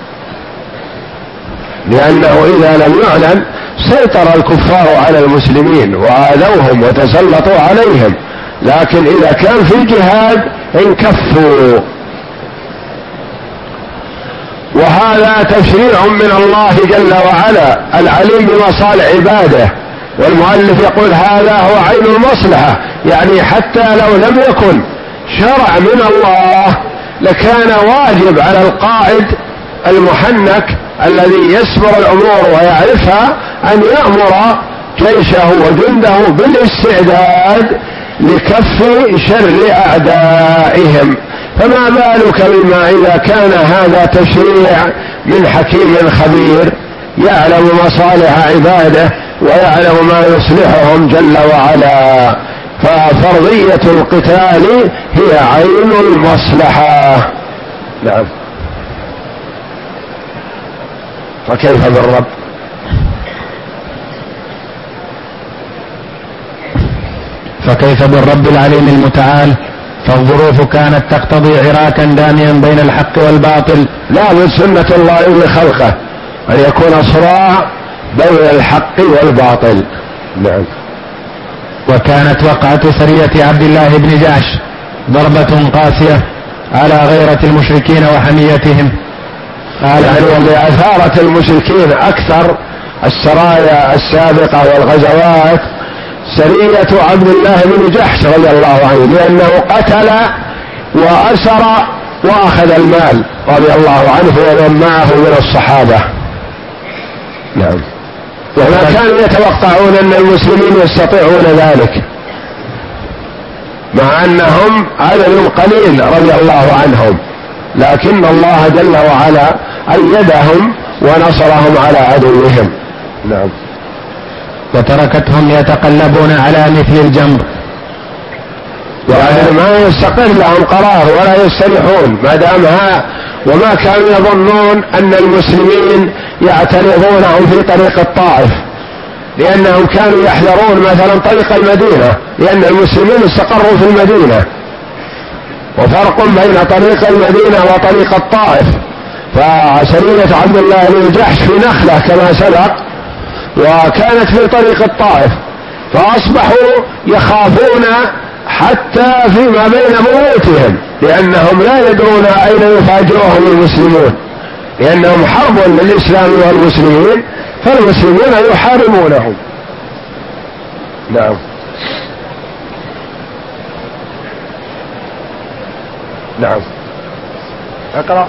لأنه إذا لم يعلن سيطر الكفار على المسلمين وآذوهم وتسلطوا عليهم، لكن إذا كان في جهاد انكفوا. وهذا تشريع من الله جل وعلا العليم بمصالح عباده، والمؤلف يقول هذا هو عين المصلحة، يعني حتى لو لم يكن شرع من الله لكان واجب على القائد المحنك الذي يسبر الأمور ويعرفها أن يأمر جيشه وجنده بالاستعداد لكف شر أعدائهم، فما بالك بما إذا كان هذا تشريع من حكيم خبير يعلم مصالح عباده ويعلم ما يصلحهم جل وعلا. ففرضية القتال هي عين المصلحة. نعم. فكيف بالرب؟ فكيف بالرب العليم المتعال؟ فالظروف كانت تقتضي عراكا داميا بين الحق والباطل. لا، من سنة الله لخلقه أن يكون صراع بين الحق والباطل. نعم. وكانت وقعة سرية عبد الله بن جعش ضربة قاسية على غيرة المشركين وحميتهم. قال يعني لأثارة المشركين أكثر السرايا السابقة والغزوات سرية عبد الله بن جحش رضي الله عنه، لأنه قتل وأسر وأخذ المال رضي الله عنه ومن معه من الصحابة. نعم. وما كانوا يتوقعون أن المسلمين يستطيعون ذلك، مع أنهم عدد قليل رضي الله عنهم، لكن الله جل وعلا أيدهم ونصرهم على عدوهم. نعم. وتركتهم يتقلبون على مثل الجمر، يعني ما يستقر لهم قرار ولا يستريحون ما دامها، وما كانوا يظنون أن المسلمين يعترضونهم في طريق الطائف، لأنهم كانوا يحذرون مثلا طريق المدينة، لأن المسلمين استقروا في المدينة، وفرق بين طريق المدينة وطريق الطائف. فسرية عبد الله بن جحش في نخلة كما سبق، وكانت في طريق الطائف، فأصبحوا يخافون حتى فيما بين بيوتهم، لأنهم لا يدرون أين يفاجئهم المسلمون، لأنهم حرب للإسلام والمسلمين، فالمسلمون يحاربونهم. نعم. نعم. اقرأ.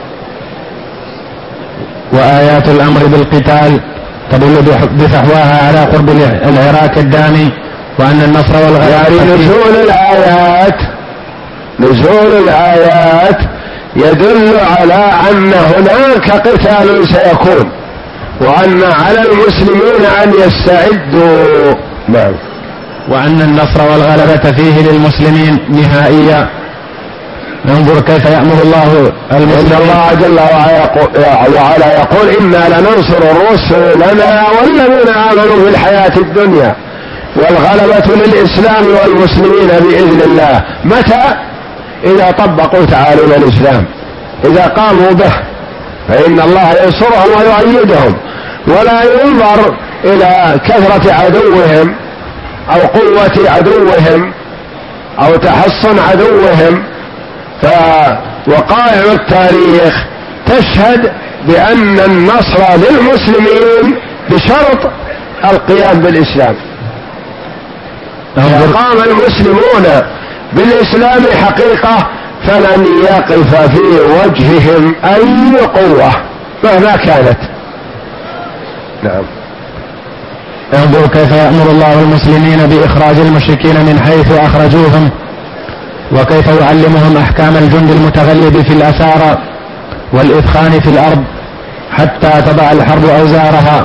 وآيات الأمر بالقتال تدل بفحواها على قرب العراك الدامي، وأن النصر والغلبة يعني نزول الآيات نزول الآيات يدل على أن هناك قتال سيكون، وأن على المسلمين أن يستعدوا. نعم. وأن النصر والغلبة فيه للمسلمين نهائيا. انظر كيف يأمر الله المسلمين. الله جل وعلا يقول إنا لننصر رسلنا والذين آمنوا في الحياة الدنيا، والغلبة للإسلام والمسلمين بإذن الله. متى؟ إذا طبقوا تعاليم الإسلام، إذا قاموا به، فإن الله ينصرهم ويؤيدهم، ولا ينظر إلى كثرة عدوهم أو قوة عدوهم أو تحصن عدوهم. فوقائع التاريخ تشهد بأن النصر للمسلمين بشرط القيام بالإسلام. إذا قام المسلمون بالإسلام حقيقة فلن يقف في وجههم أي قوة مهما كانت. نعم. انظر كيف يأمر الله المسلمين بإخراج المشركين من حيث أخرجوهم، وكيف يعلمهم أحكام الجند المتغلب في الأسارى والإثخان في الأرض حتى تضع الحرب أوزارها.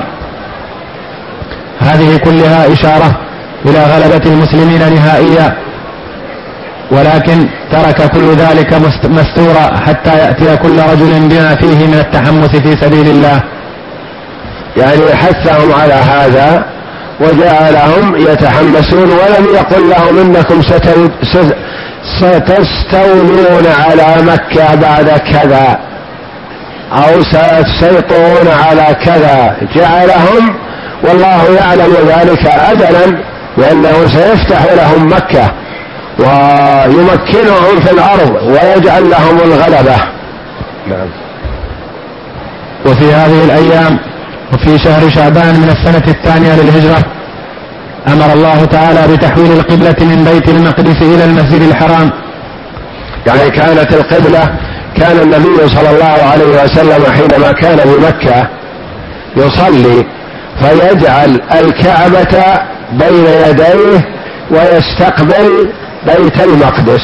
هذه كلها إشارة إلى غلبة المسلمين نهائيا، ولكن ترك كل ذلك مستورا حتى يأتي كل رجل بما فيه من التحمس في سبيل الله. يعني حثهم على هذا وجعلهم يتحمسون، ولم يقل لهم إنكم ستستولون على مكة بعد كذا أو ستسيطرون على كذا، جعلهم والله يعلم ذلك أجلا لأنه سيفتح لهم مكة ويمكنهم في الأرض ويجعل لهم الغلبة. نعم. وفي هذه الأيام وفي شهر شعبان من السنة الثانية للهجرة أمر الله تعالى بتحويل القبلة من بيت المقدس إلى المسجد الحرام. يعني كانت القبلة، كان النبي صلى الله عليه وسلم حينما كان بمكة يصلي فيجعل الكعبة بين يديه ويستقبل بيت المقدس،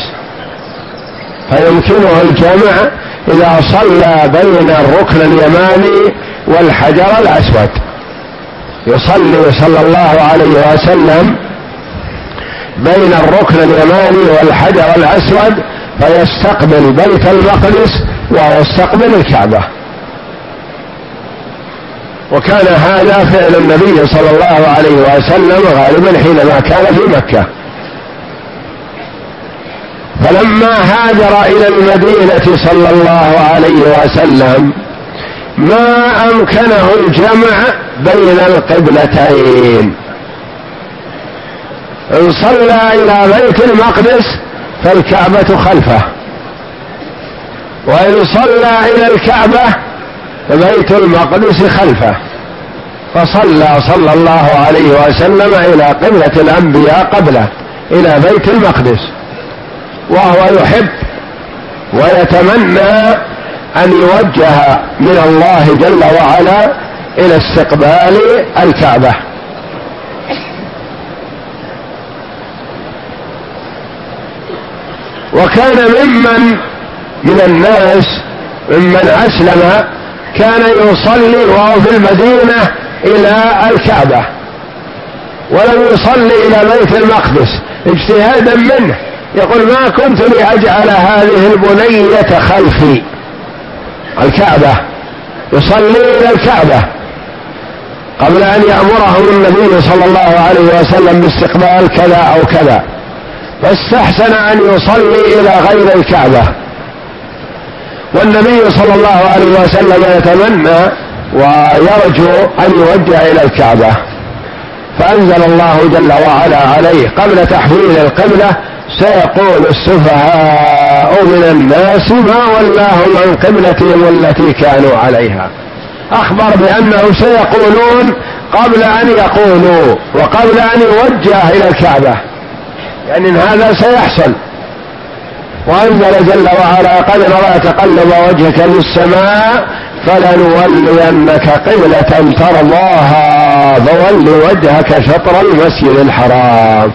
فيمكنه الجمع إذا صلى بين الركن اليماني والحجر الأسود. يصلي صلى الله عليه وسلم بين الركن اليماني والحجر الأسود فيستقبل بيت المقدس ويستقبل الكعبة. وكان هذا فعل النبي صلى الله عليه وسلم غالبا حينما كان في مكة. فلما هاجر إلى المدينة صلى الله عليه وسلم ما أمكنه الجمع بين القبلتين، إن صلى إلى بيت المقدس فالكعبة خلفه، وإن صلى إلى الكعبة فبيت المقدس خلفه، فصلى صلى الله عليه وسلم إلى قبلة الأنبياء قبله إلى بيت المقدس، وهو يحب ويتمنى أن يوجه من الله جل وعلا إلى استقبال الكعبة. وكان ممن من الناس ممن أسلم كان يصلي وهو في المدينة إلى الكعبة ولم يصلي إلى بيت المقدس اجتهادا منه، يقول ما كنت لأجعل هذه البنية خلفي الكعبة، يصلي إلى الكعبة قبل أن يأمرهم النبي صلى الله عليه وسلم باستقبال كذا أو كذا، فاستحسن أن يصلي إلى غير الكعبة. والنبي صلى الله عليه وسلم يتمنى ويرجو أن يوجه إلى الكعبة، فأنزل الله جل وعلا عليه قبل تحويل القبلة: سيقول السفهاء من الناس ما ولاهم عن قبلتهم التي كانوا عليها. أخبر بأنه سيقولون قبل أن يقولوا وقبل أن يوجه إلى الكعبة، يعني إن هذا سيحصل. وأنزل جل وعلا: قد نرى تقلب وجهك في السماء فلنولينك قبلة ترضاها فول وجهك شطر المسجد الحرام.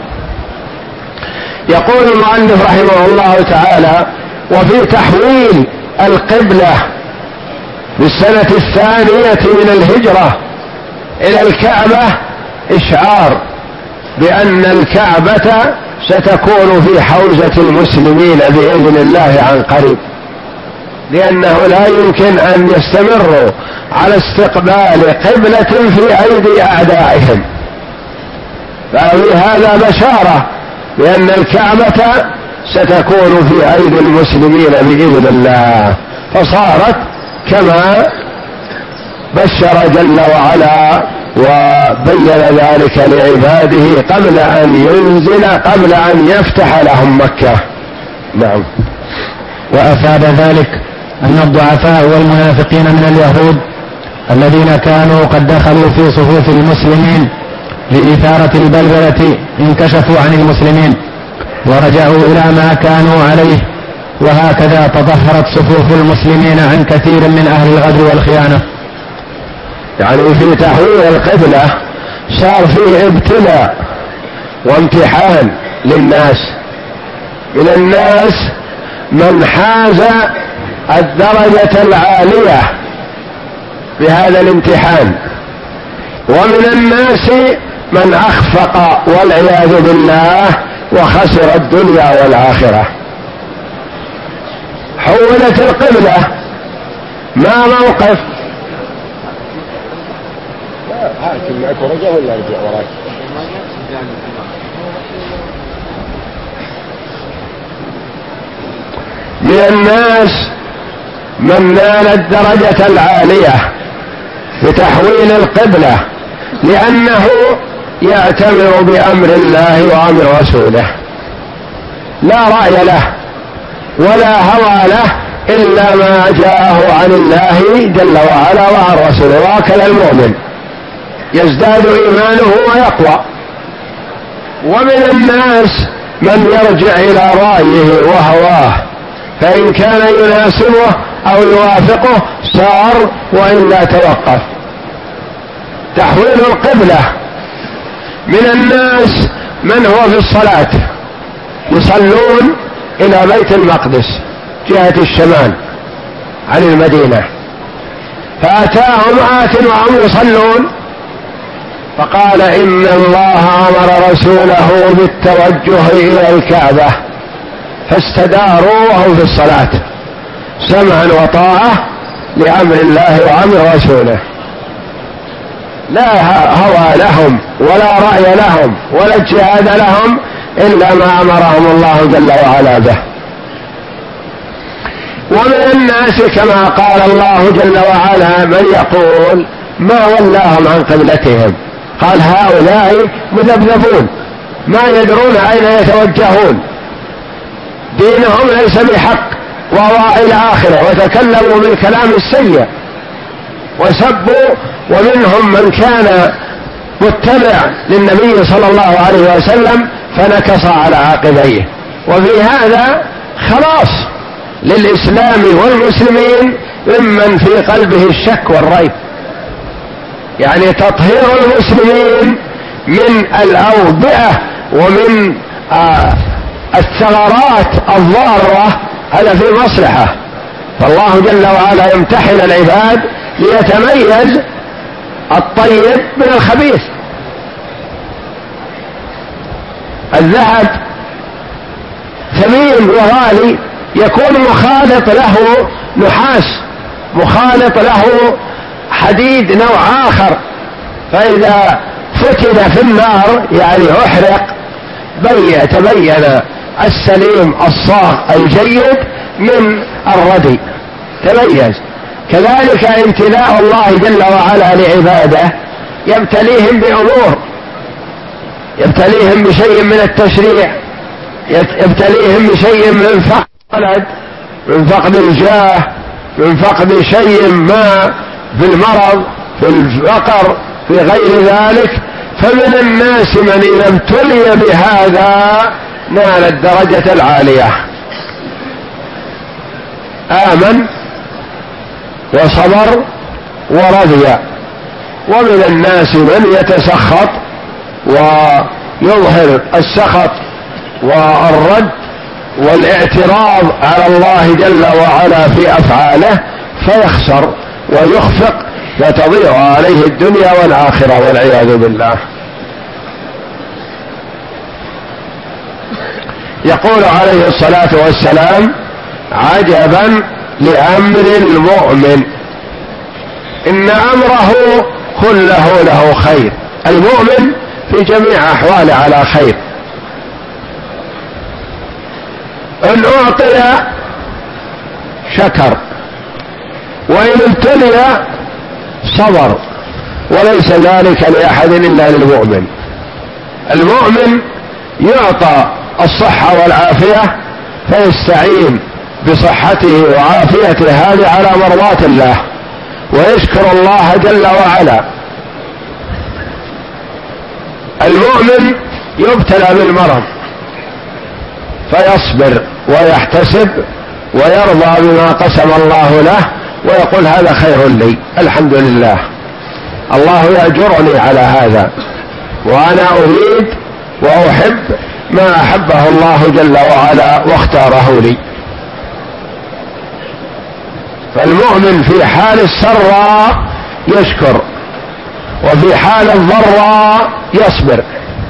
يقول المؤلف رحمه الله تعالى: وفي تحويل القبلة بالسنة الثانية من الهجرة إلى الكعبة إشعار بأن الكعبة ستكون في حوزة المسلمين بإذن الله عن قريب، لأنه لا يمكن أن يستمروا على استقبال قبلة في أيدي أعدائهم، ففي هذا بشارة بأن الكعبة ستكون في أيدي المسلمين بإذن الله، فصارت كما بشر جل وعلا وبين ذلك لعباده قبل أن ينزل قبل أن يفتح لهم مكة. نعم. وأفاد ذلك أن الضعفاء والمنافقين من اليهود الذين كانوا قد دخلوا في صفوف المسلمين لإثارة البلبلة انكشفوا عن المسلمين ورجعوا إلى ما كانوا عليه، وهكذا تطهرت صفوف المسلمين عن كثير من أهل الغدر والخيانة. يعني في تحويل القبلة صار فيه ابتلاء وامتحان للناس. من الناس من حاز الدرجة العالية بهذا الامتحان، ومن الناس من أخفق والعياذ بالله وخسر الدنيا والآخرة. حولت القبلة، ما موقف هاكم معك ورجع ولا ارجع وراك؟ من الناس من نال الدرجة العالية بتحويل القبلة لأنه يأتمر بأمر الله وأمر رسوله، لا رأي له ولا هوى له إلا ما جاءه عن الله جل وعلا وعن رسوله. وهكذا المؤمن يزداد إيمانه ويقوى. ومن الناس من يرجع إلى رأيه وهواه، فإن كان يناسبه أو يوافقه سار وإلا توقف. تحويل القبلة: من الناس من هو في الصلاة يصلون إلى بيت المقدس جهة الشمال عن المدينة، فأتاهم آت وهم يصلون فقال إن الله أمر رسوله بالتوجه إلى الكعبة، فاستداروا وهم في الصلاة سمعا وطاعة لأمر الله وأمر رسوله، لا هوى لهم ولا رأي لهم ولا اجتهاد لهم إلا ما أمرهم الله جل وعلا به. ومن الناس كما قال الله جل وعلا من يقول ما ولاهم عن قبلتهم، قال هؤلاء مذبذبون ما يدرون أين يتوجهون، دينهم ليس بحق وهو إلى آخره، وتكلموا بالكلام السيء وسبوا. ومنهم من كان متبع للنبي صلى الله عليه وسلم فنكص على عقبيه. وفي هذا خلاص للإسلام والمسلمين ممن في قلبه الشك والريب، يعني تطهير المسلمين من الأوبئة ومن آه الثغرات الضارة، هذا في مصلحة. فالله جل وعلا يمتحن العباد ليتميز الطيب من الخبيث. الذهب ثمين وغالي يكون مخالط له نحاس، مخالط له حديد نوع آخر، فإذا فتن في النار يعني أحرق بي تبين السليم الصاغ الجيد من الردي تميز. كذلك امتلاء الله جل وعلا لعباده يبتليهم بأمور، يبتليهم بشيء من التشريع، يبتليهم بشيء من الفقد، من فقد الجاه، من فقد شيء ما في المرض، في الفقر، في غير ذلك. فمن الناس من إذا ابتلي بهذا نال الدرجة العالية، آمن وصبر ورضي. ومن الناس من يتسخط ويظهر السخط والرد والاعتراض على الله جل وعلا في أفعاله فيخسر ويخفق فتضيع عليه الدنيا والآخرة والعياذ بالله. يقول عليه الصلاة والسلام عجبا لأمر المؤمن إن أمره كله له خير. المؤمن في جميع أحواله على خير، إن أعطي شكر وإن ابتلي صبر، وليس ذلك لأحد إلا للمؤمن. المؤمن يعطى الصحة والعافية فيستعين بصحته وعافيته هذه على مرضاة الله ويشكر الله جل وعلا. المؤمن يبتلى بالمرض فيصبر ويحتسب ويرضى بما قسم الله له ويقول هذا خير لي، الحمد لله، الله يأجرني على هذا، وأنا أريد وأحب ما أحبه الله جل وعلا واختاره لي. فالمؤمن في حال السراء يشكر، وفي حال الضراء يصبر.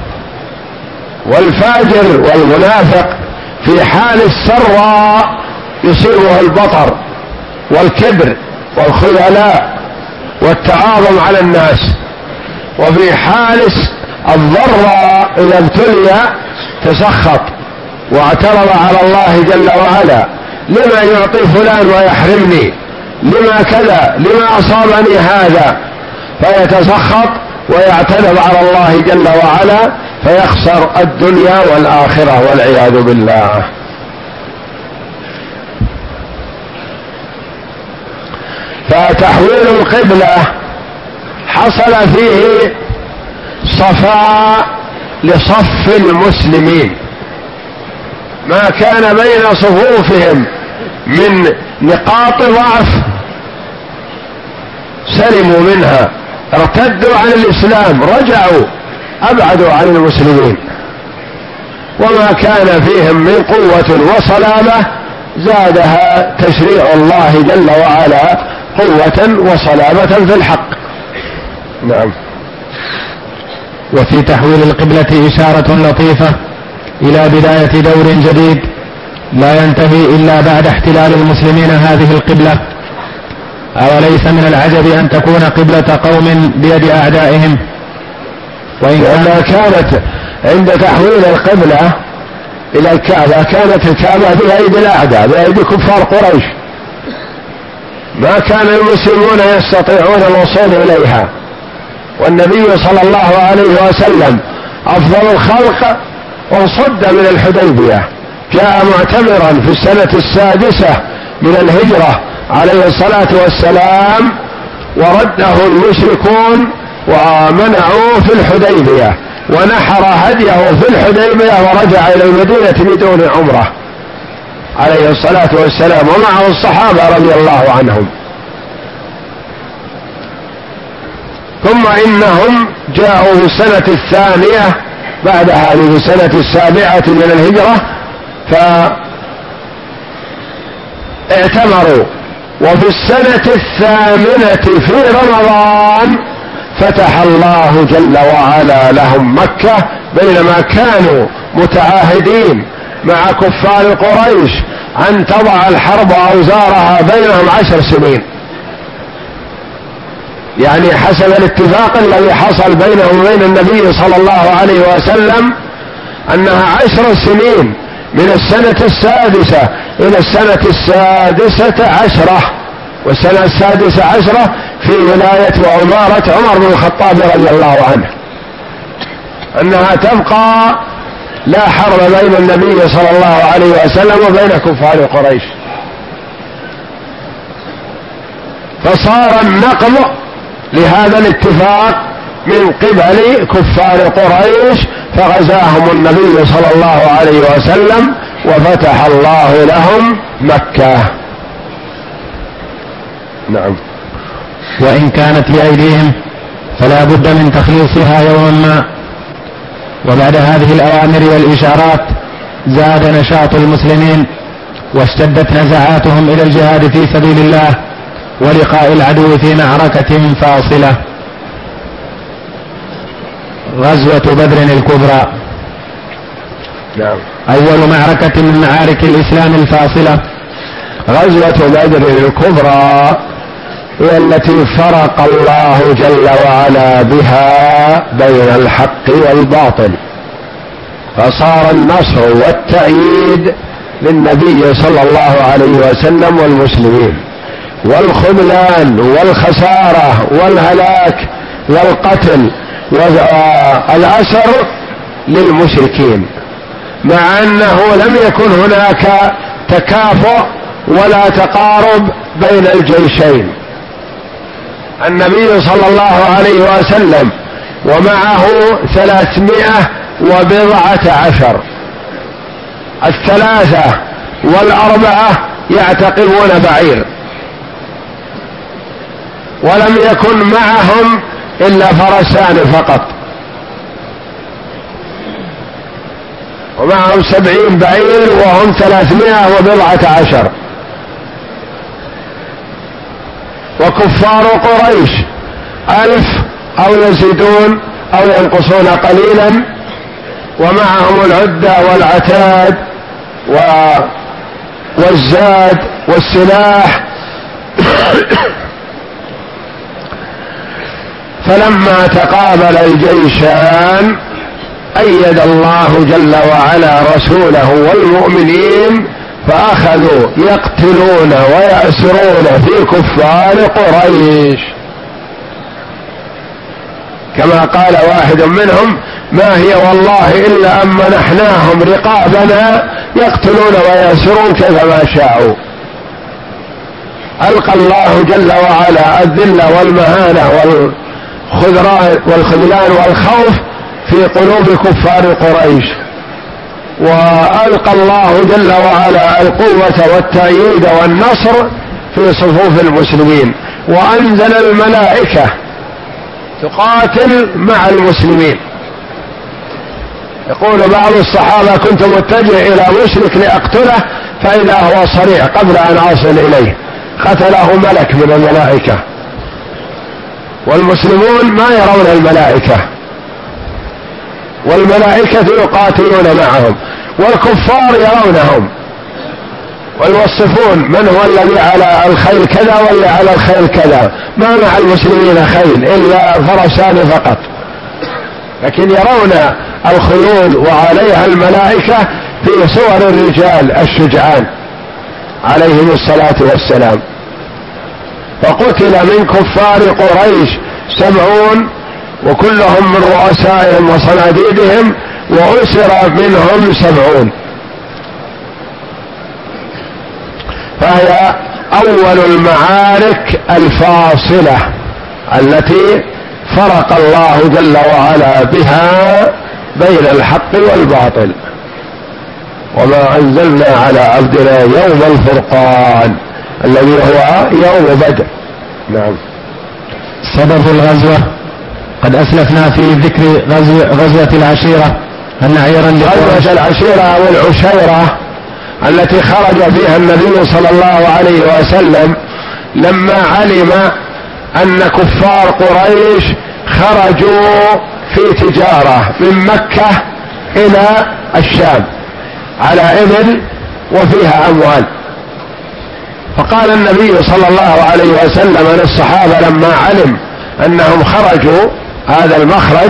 والفاجر والمنافق في حال السراء يصيبه البطر والكبر والخيلاء والتعاظم على الناس، وفي حال الضراء إذا ابتلي تسخط واعترض على الله جل وعلا لما يعطي فلان ويحرمني، لما كذا، لما أصابني هذا، فيتسخط ويعتذر على الله جل وعلا فيخسر الدنيا والآخرة والعياذ بالله. فتحويل القبلة حصل فيه صفاء لصف المسلمين، ما كان بين صفوفهم من نقاط ضعف سلموا منها، ارتدوا عن الإسلام، رجعوا أبعدوا عن المسلمين، وما كان فيهم من قوة وصلابة زادها تشريع الله جل وعلا قوة وصلابة في الحق. نعم. وفي تحويل القبلة إشارة لطيفة إلى بداية دور جديد لا ينتهي إلا بعد احتلال المسلمين هذه القبلة. أوليس من العجب أن تكون قبلة قوم بيد أعدائهم؟ وإن كانت عند تحويل القبلة إلى الكعبة كانت الكعبة بأيدي الأعداء، بأيدي كفار قريش، ما كان المسلمون يستطيعون الوصول إليها، والنبي صلى الله عليه وسلم أفضل الخلق وصد من الحديبية، جاء معتمرا في السنة السادسة من الهجرة عليه الصلاة والسلام، ورده المشركون ومنعوه في الحديبية، ونحر هديه في الحديبية ورجع إلى المدينة بدون عمرة عليه الصلاة والسلام، ومعه الصحابة رضي الله عنهم. ثم إنهم جاءوا في السنة الثانية بعد هذه السنة السابعة من الهجرة فاعتمروا، وفي السنة الثامنة في رمضان فتح الله جل وعلا لهم مكة، بينما كانوا متعاهدين مع كفار قريش أن تضع الحرب أوزارها بينهم عشر سنين، يعني حسب الاتفاق الذي حصل بينهم وبين النبي صلى الله عليه وسلم أنها عشر سنين من السنة السادسة إلى السنة السادسة عشرة، والسنة السادسة عشرة في ولاية وعمارة عمر بن الخطاب رضي الله عنه، أنها تبقى لا حرب بين النبي صلى الله عليه وسلم وبين كفار قريش. فصار النقض لهذا الاتفاق من قبل كفار قريش، فغزاهم النبي صلى الله عليه وسلم وفتح الله لهم مكة. نعم. وإن كانت بأيديهم فلا بد من تخليصها يوما ما. وبعد هذه الأوامر والإشارات زاد نشاط المسلمين واشتدت نزعاتهم إلى الجهاد في سبيل الله ولقاء العدو في معركة فاصلة. غزوة بدر الكبرى. نعم. أول معركة من معارك الإسلام الفاصلة. غزوة بدر الكبرى هي التي فرق الله جل وعلا بها بين الحق والباطل، فصار النصر والتأييد للنبي صلى الله عليه وسلم والمسلمين، والخذلان والخسارة والهلاك والقتل والأسر للمشركين، مع أنه لم يكن هناك تكافؤ ولا تقارب بين الجيشين. النبي صلى الله عليه وسلم ومعه ثلاثمائة وبضعة عشر، الثلاثة والأربعة يعتقبون بعير، ولم يكن معهم إلا فرسان فقط، ومعهم سبعين بعير وهم ثلاثمائة وبضعة عشر. وكفار قريش ألف أو يزيدون أو ينقصون قليلا، ومعهم العدة والعتاد والزاد والسلاح. فلما تقابل الجيشان أيد الله جل وعلا رسوله والمؤمنين فأخذوا يقتلون ويأسرون في كفار قريش، كما قال واحد منهم: ما هي والله إلا أن منحناهم رقابنا يقتلون ويأسرون كيفما شاءوا. ألقى الله جل وعلا الذل والمهانة والخذلان والخوف في قلوب كفار قريش، وألقى الله جل وعلا القوة والتأييد والنصر في صفوف المسلمين، وأنزل الملائكة تقاتل مع المسلمين. يقول بعض الصحابة: كنت متجه إلى مشرك لأقتله فإذا هو صريع قبل أن أصل إليه، قتله ملك من الملائكة. والمسلمون ما يرون الملائكة، والملائكة يقاتلون معهم، والكفار يرونهم ويوصفون من هو الذي على الخيل كذا واللي على الخيل كذا. ما مع المسلمين خيل إلا فرسان فقط، لكن يرون الخيول وعليها الملائكة في صور الرجال الشجعان عليهم الصلاة والسلام. فقتل من كفار قريش سبعون، وكلهم من رؤسائهم وصناديدهم، وأسر منهم سبعون. فهي أول المعارك الفاصلة التي فرق الله جل وعلا بها بين الحق والباطل. وما أنزلنا على عبدنا يوم الفرقان الذي هو يوم بدر. نعم. سبب الغزوة قد أسلفنا في ذكر غزوة العشيرة أن عيرا غزوة العشيرة أو العشيرة التي خرج فيها النبي صلى الله عليه وسلم لما علم أن كفار قريش خرجوا في تجارة من مكة إلى الشام على إبل وفيها أموال. فقال النبي صلى الله عليه وسلم للصحابة لما علم أنهم خرجوا هذا المخرج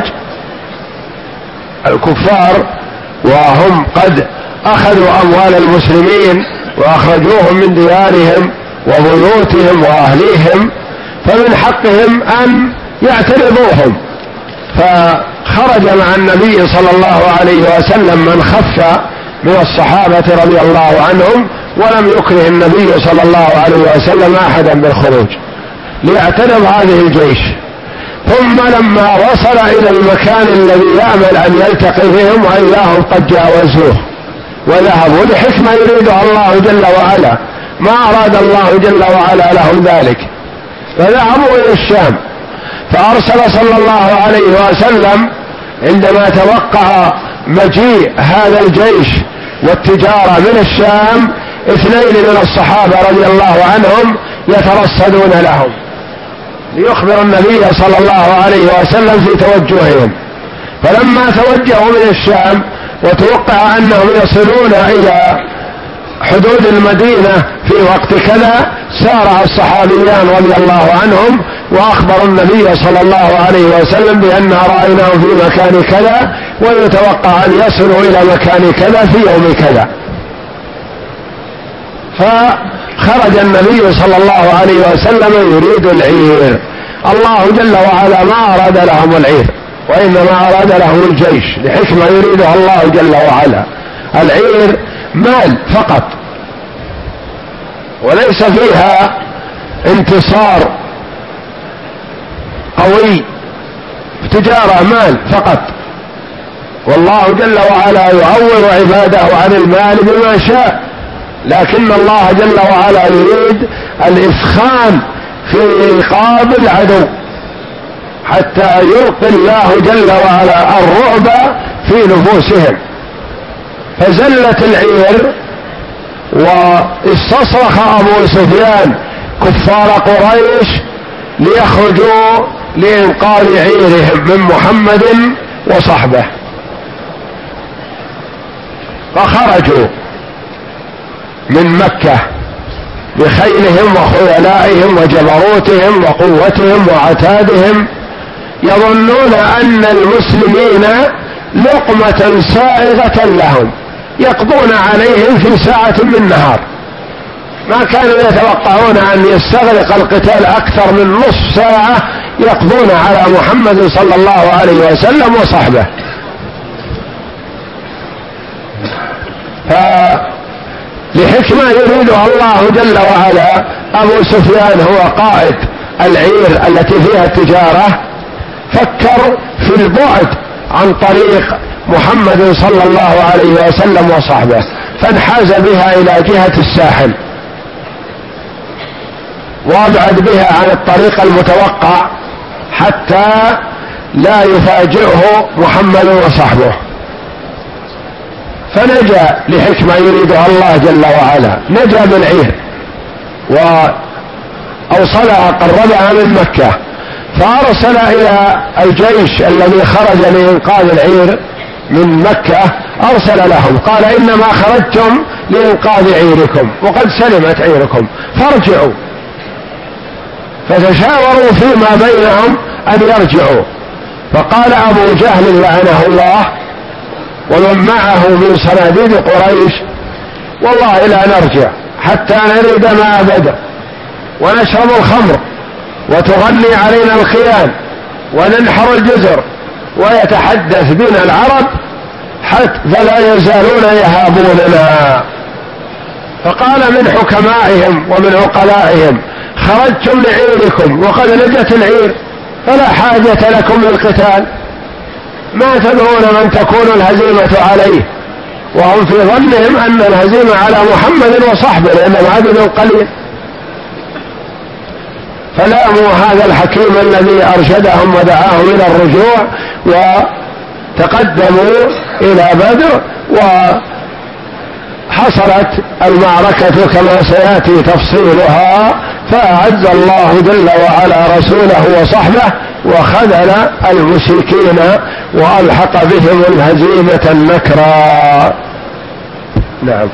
الكفار وهم قد أخذوا أموال المسلمين وأخرجوهم من ديارهم وبيوتهم وأهليهم، فمن حقهم أن يعترضوهم. فخرج مع النبي صلى الله عليه وسلم من خف من الصحابة رضي الله عنهم، ولم يكره النبي صلى الله عليه وسلم أحدا بالخروج ليعترض هذه الجيش. ثم لما وصل إلى المكان الذي يأمل أن يلتقي بهم وإذاهم قد جاوزوه وذهبوا لحكمة يريدها الله جل وعلا، ما أراد الله جل وعلا لهم ذلك، فذهبوا إلى الشام. فأرسل صلى الله عليه وسلم عندما توقع مجيء هذا الجيش والتجارة من الشام اثنين من الصحابة رضي الله عنهم يترصدون لهم ليخبر النبي صلى الله عليه وسلم في توجههم. فلما توجهوا من الشام وتوقع أنهم يصلون إلى حدود المدينة في وقت كذا، سارع الصحابيان رضي الله عنهم وأخبروا النبي صلى الله عليه وسلم بأن رأيناهم في مكان كذا ويتوقع أن يصلوا إلى مكان كذا في يوم كذا. فخرج النبي صلى الله عليه وسلم يريد العير. الله جل وعلا ما أراد لهم العير، وإنما أراد لهم الجيش لحكمة يريدها الله جل وعلا. العير مال فقط، وليس فيها انتصار قوي، تجارة مال فقط، والله جل وعلا يعوض عباده عن المال بما شاء، لكن الله جل وعلا يريد الإسخان في إيقاظ العدو حتى يلقي الله جل وعلا الرعب في نفوسهم. فزلت العير واستصرخ أبو سفيان كفار قريش ليخرجوا لإنقاذ عيرهم من محمد وصحبه، فخرجوا من مكة بخيلهم وخيلائهم وجبروتهم وقوتهم وعتادهم، يظنون أن المسلمين لقمة سائغة لهم يقضون عليهم في ساعة من نهار، ما كانوا يتوقعون أن يستغرق القتال أكثر من نصف ساعة يقضون على محمد صلى الله عليه وسلم وصحبه. فلحكمة يريدها الله جل وعلا، أبو سفيان هو قائد العير التي فيها التجارة، فكر في البعد عن طريق محمد صلى الله عليه وسلم وصحبه، فانحاز بها إلى جهة الساحل وابعد بها عن الطريق المتوقع حتى لا يفاجئه محمد وصحبه، فنجا لحكمة يريدها الله جل وعلا، نجا بالعير وأوصلها قربها من مكة، فأرسل إلى الجيش الذي خرج لإنقاذ العير من مكة، أرسل لهم قال إنما خرجتم لإنقاذ عيركم وقد سلمت عيركم فارجعوا، فتشاوروا فيما بينهم أن يرجعوا، فقال أبو جهل لعنه الله ومن معه من صناديد قريش والله لا نرجع حتى نريد ماء بدر ونشرب الخمر وتغني علينا الخيام وننحر الجزر ويتحدث بنا العرب حتى فلا يزالون يهابوننا. فقال من حكمائهم ومن عقلائهم خرجتم لعيركم وقد نجت العير فلا حاجة لكم للقتال، ما تدرون من تكون الهزيمة عليه، وهم في ظنهم أن الهزيمة على محمد وصحبه لأنهم عدد قليل. فلاموا هذا الحكيم الذي أرشدهم ودعاهم إلى الرجوع وتقدموا إلى بدر، وحصلت المعركة كما سيأتي تفصيلها، فأعز الله جل وعلا رسوله وصحبه وخذل المشركين وألحق بهم الهزيمة النكرا. نعم.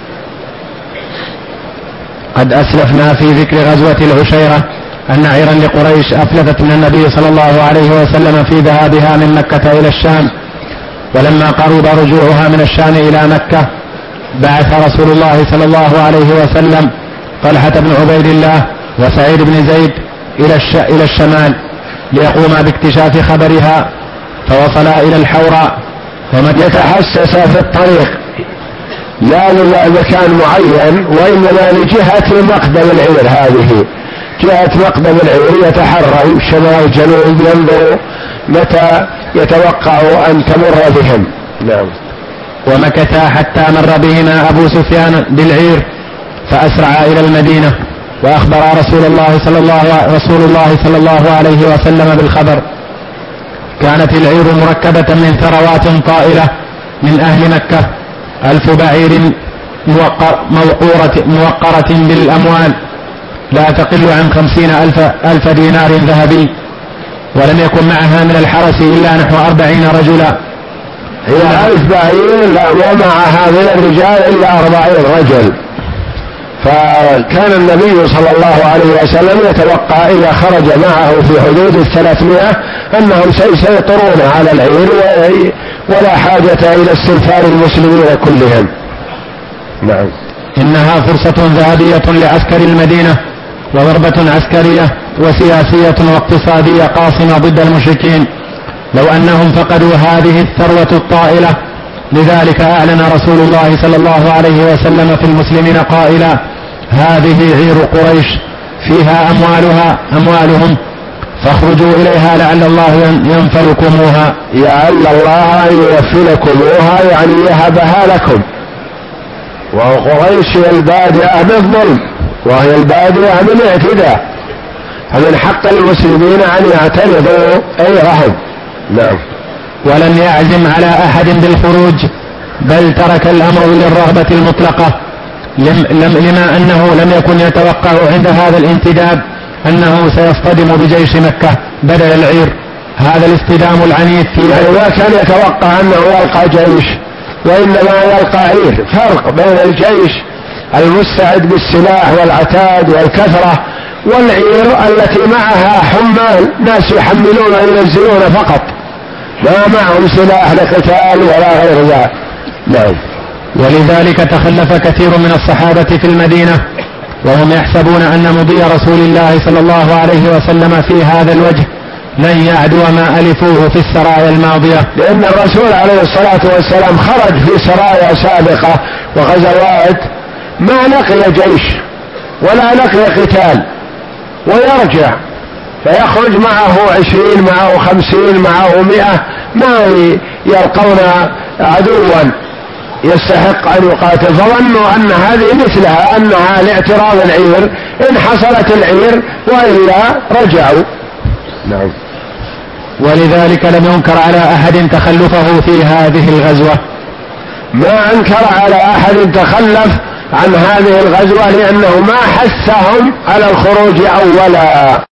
قد أسلفنا في ذكر غزوة العشيرة أن عيرا لقريش أفلتت من النبي صلى الله عليه وسلم في ذهابها من مكة إلى الشام، ولما قرب رجوعها من الشام إلى مكة بعث رسول الله صلى الله عليه وسلم طلحة بن عبيد الله وسعيد بن زيد إلى, الش... إلى الشمال ليقوما باكتشاف خبرها، فوصلا إلى الحوراء يتحسس في الطريق لا لمكان معين وإنما لجهة مقدم العير، هذه جهة مقدم العير يتحرى شمال جنوب ينظر متى يتوقع أن تمر بهم. نعم. ومكثا حتى مر بهما أبو سفيان بالعير فأسرعا إلى المدينة، وأخبر رسول الله صلى الله رسول الله صلى الله عليه وسلم بالخبر. كانت العير مركبة من ثروات طائلة من أهل مكة، ألف بعير موقر موقورة موقرة بالأموال لا تقل عن خمسين ألف, ألف دينار ذهبي، ولم يكن معها من الحرس إلا نحو أربعين رجلا. هي ألف بعير لا ومعها من الرجال إلا أربعين رجل. فكان النبي صلى الله عليه وسلم يتوقع إذا خرج معه في حدود الثلاثمائة أنهم سيسيطرون على العير ولا حاجة إلى استنفار المسلمين كلهم. نعم. إنها فرصة ذهبية لعسكر المدينة وضربة عسكرية وسياسية واقتصادية قاصمة ضد المشركين لو أنهم فقدوا هذه الثروة الطائلة. لذلك أعلن رسول الله صلى الله عليه وسلم في المسلمين قائلا: هذه عير قريش فيها أموالها أموالهم فاخرجوا إليها لعل الله ينفلكموها. لعل الله ينفلكموها يعني يهبها لكم. وقريش هي البادئة بالظلم وهي البادئة بالاعتداء، فمن حق المسلمين أن يعترضوا غيرهم. نعم. ولم يعزم على أحد بالخروج بل ترك الأمر للرغبة المطلقة، لما أنه لم يكن يتوقع عند هذا الانتداب أنه سيصطدم بجيش مكة بدل العير. هذا الاصطدام العنيف في يعني ما كان يتوقع أنه يلقى جيش وإنما يلقى عير. فرق بين الجيش المستعد بالسلاح والعتاد والكثرة والعير التي معها حمال ناس يحملون وينزلون فقط ما معهم سلاح لقتال ولا غير ذلك. نعم. ولذلك تخلف كثير من الصحابة في المدينة وهم يحسبون أن مضي رسول الله صلى الله عليه وسلم في هذا الوجه لن يعدو ما ألفوه في السرايا الماضية، لأن الرسول عليه الصلاة والسلام خرج في سرايا سابقة وغزوات ما لقي جيش ولا لقي قتال ويرجع، فيخرج معه عشرين معه خمسين معه مئة ما يلقون عدوا يستحق أن يقاتل، فظنوا أن هذه مثلها أنها لاعتراض العير إن حصلت العير وإلا رجعوا. نعم. ولذلك لم ينكر على أحد تخلفه في هذه الغزوة، ما أنكر على أحد تخلف عن هذه الغزوة لأنه ما حثهم على الخروج أولا.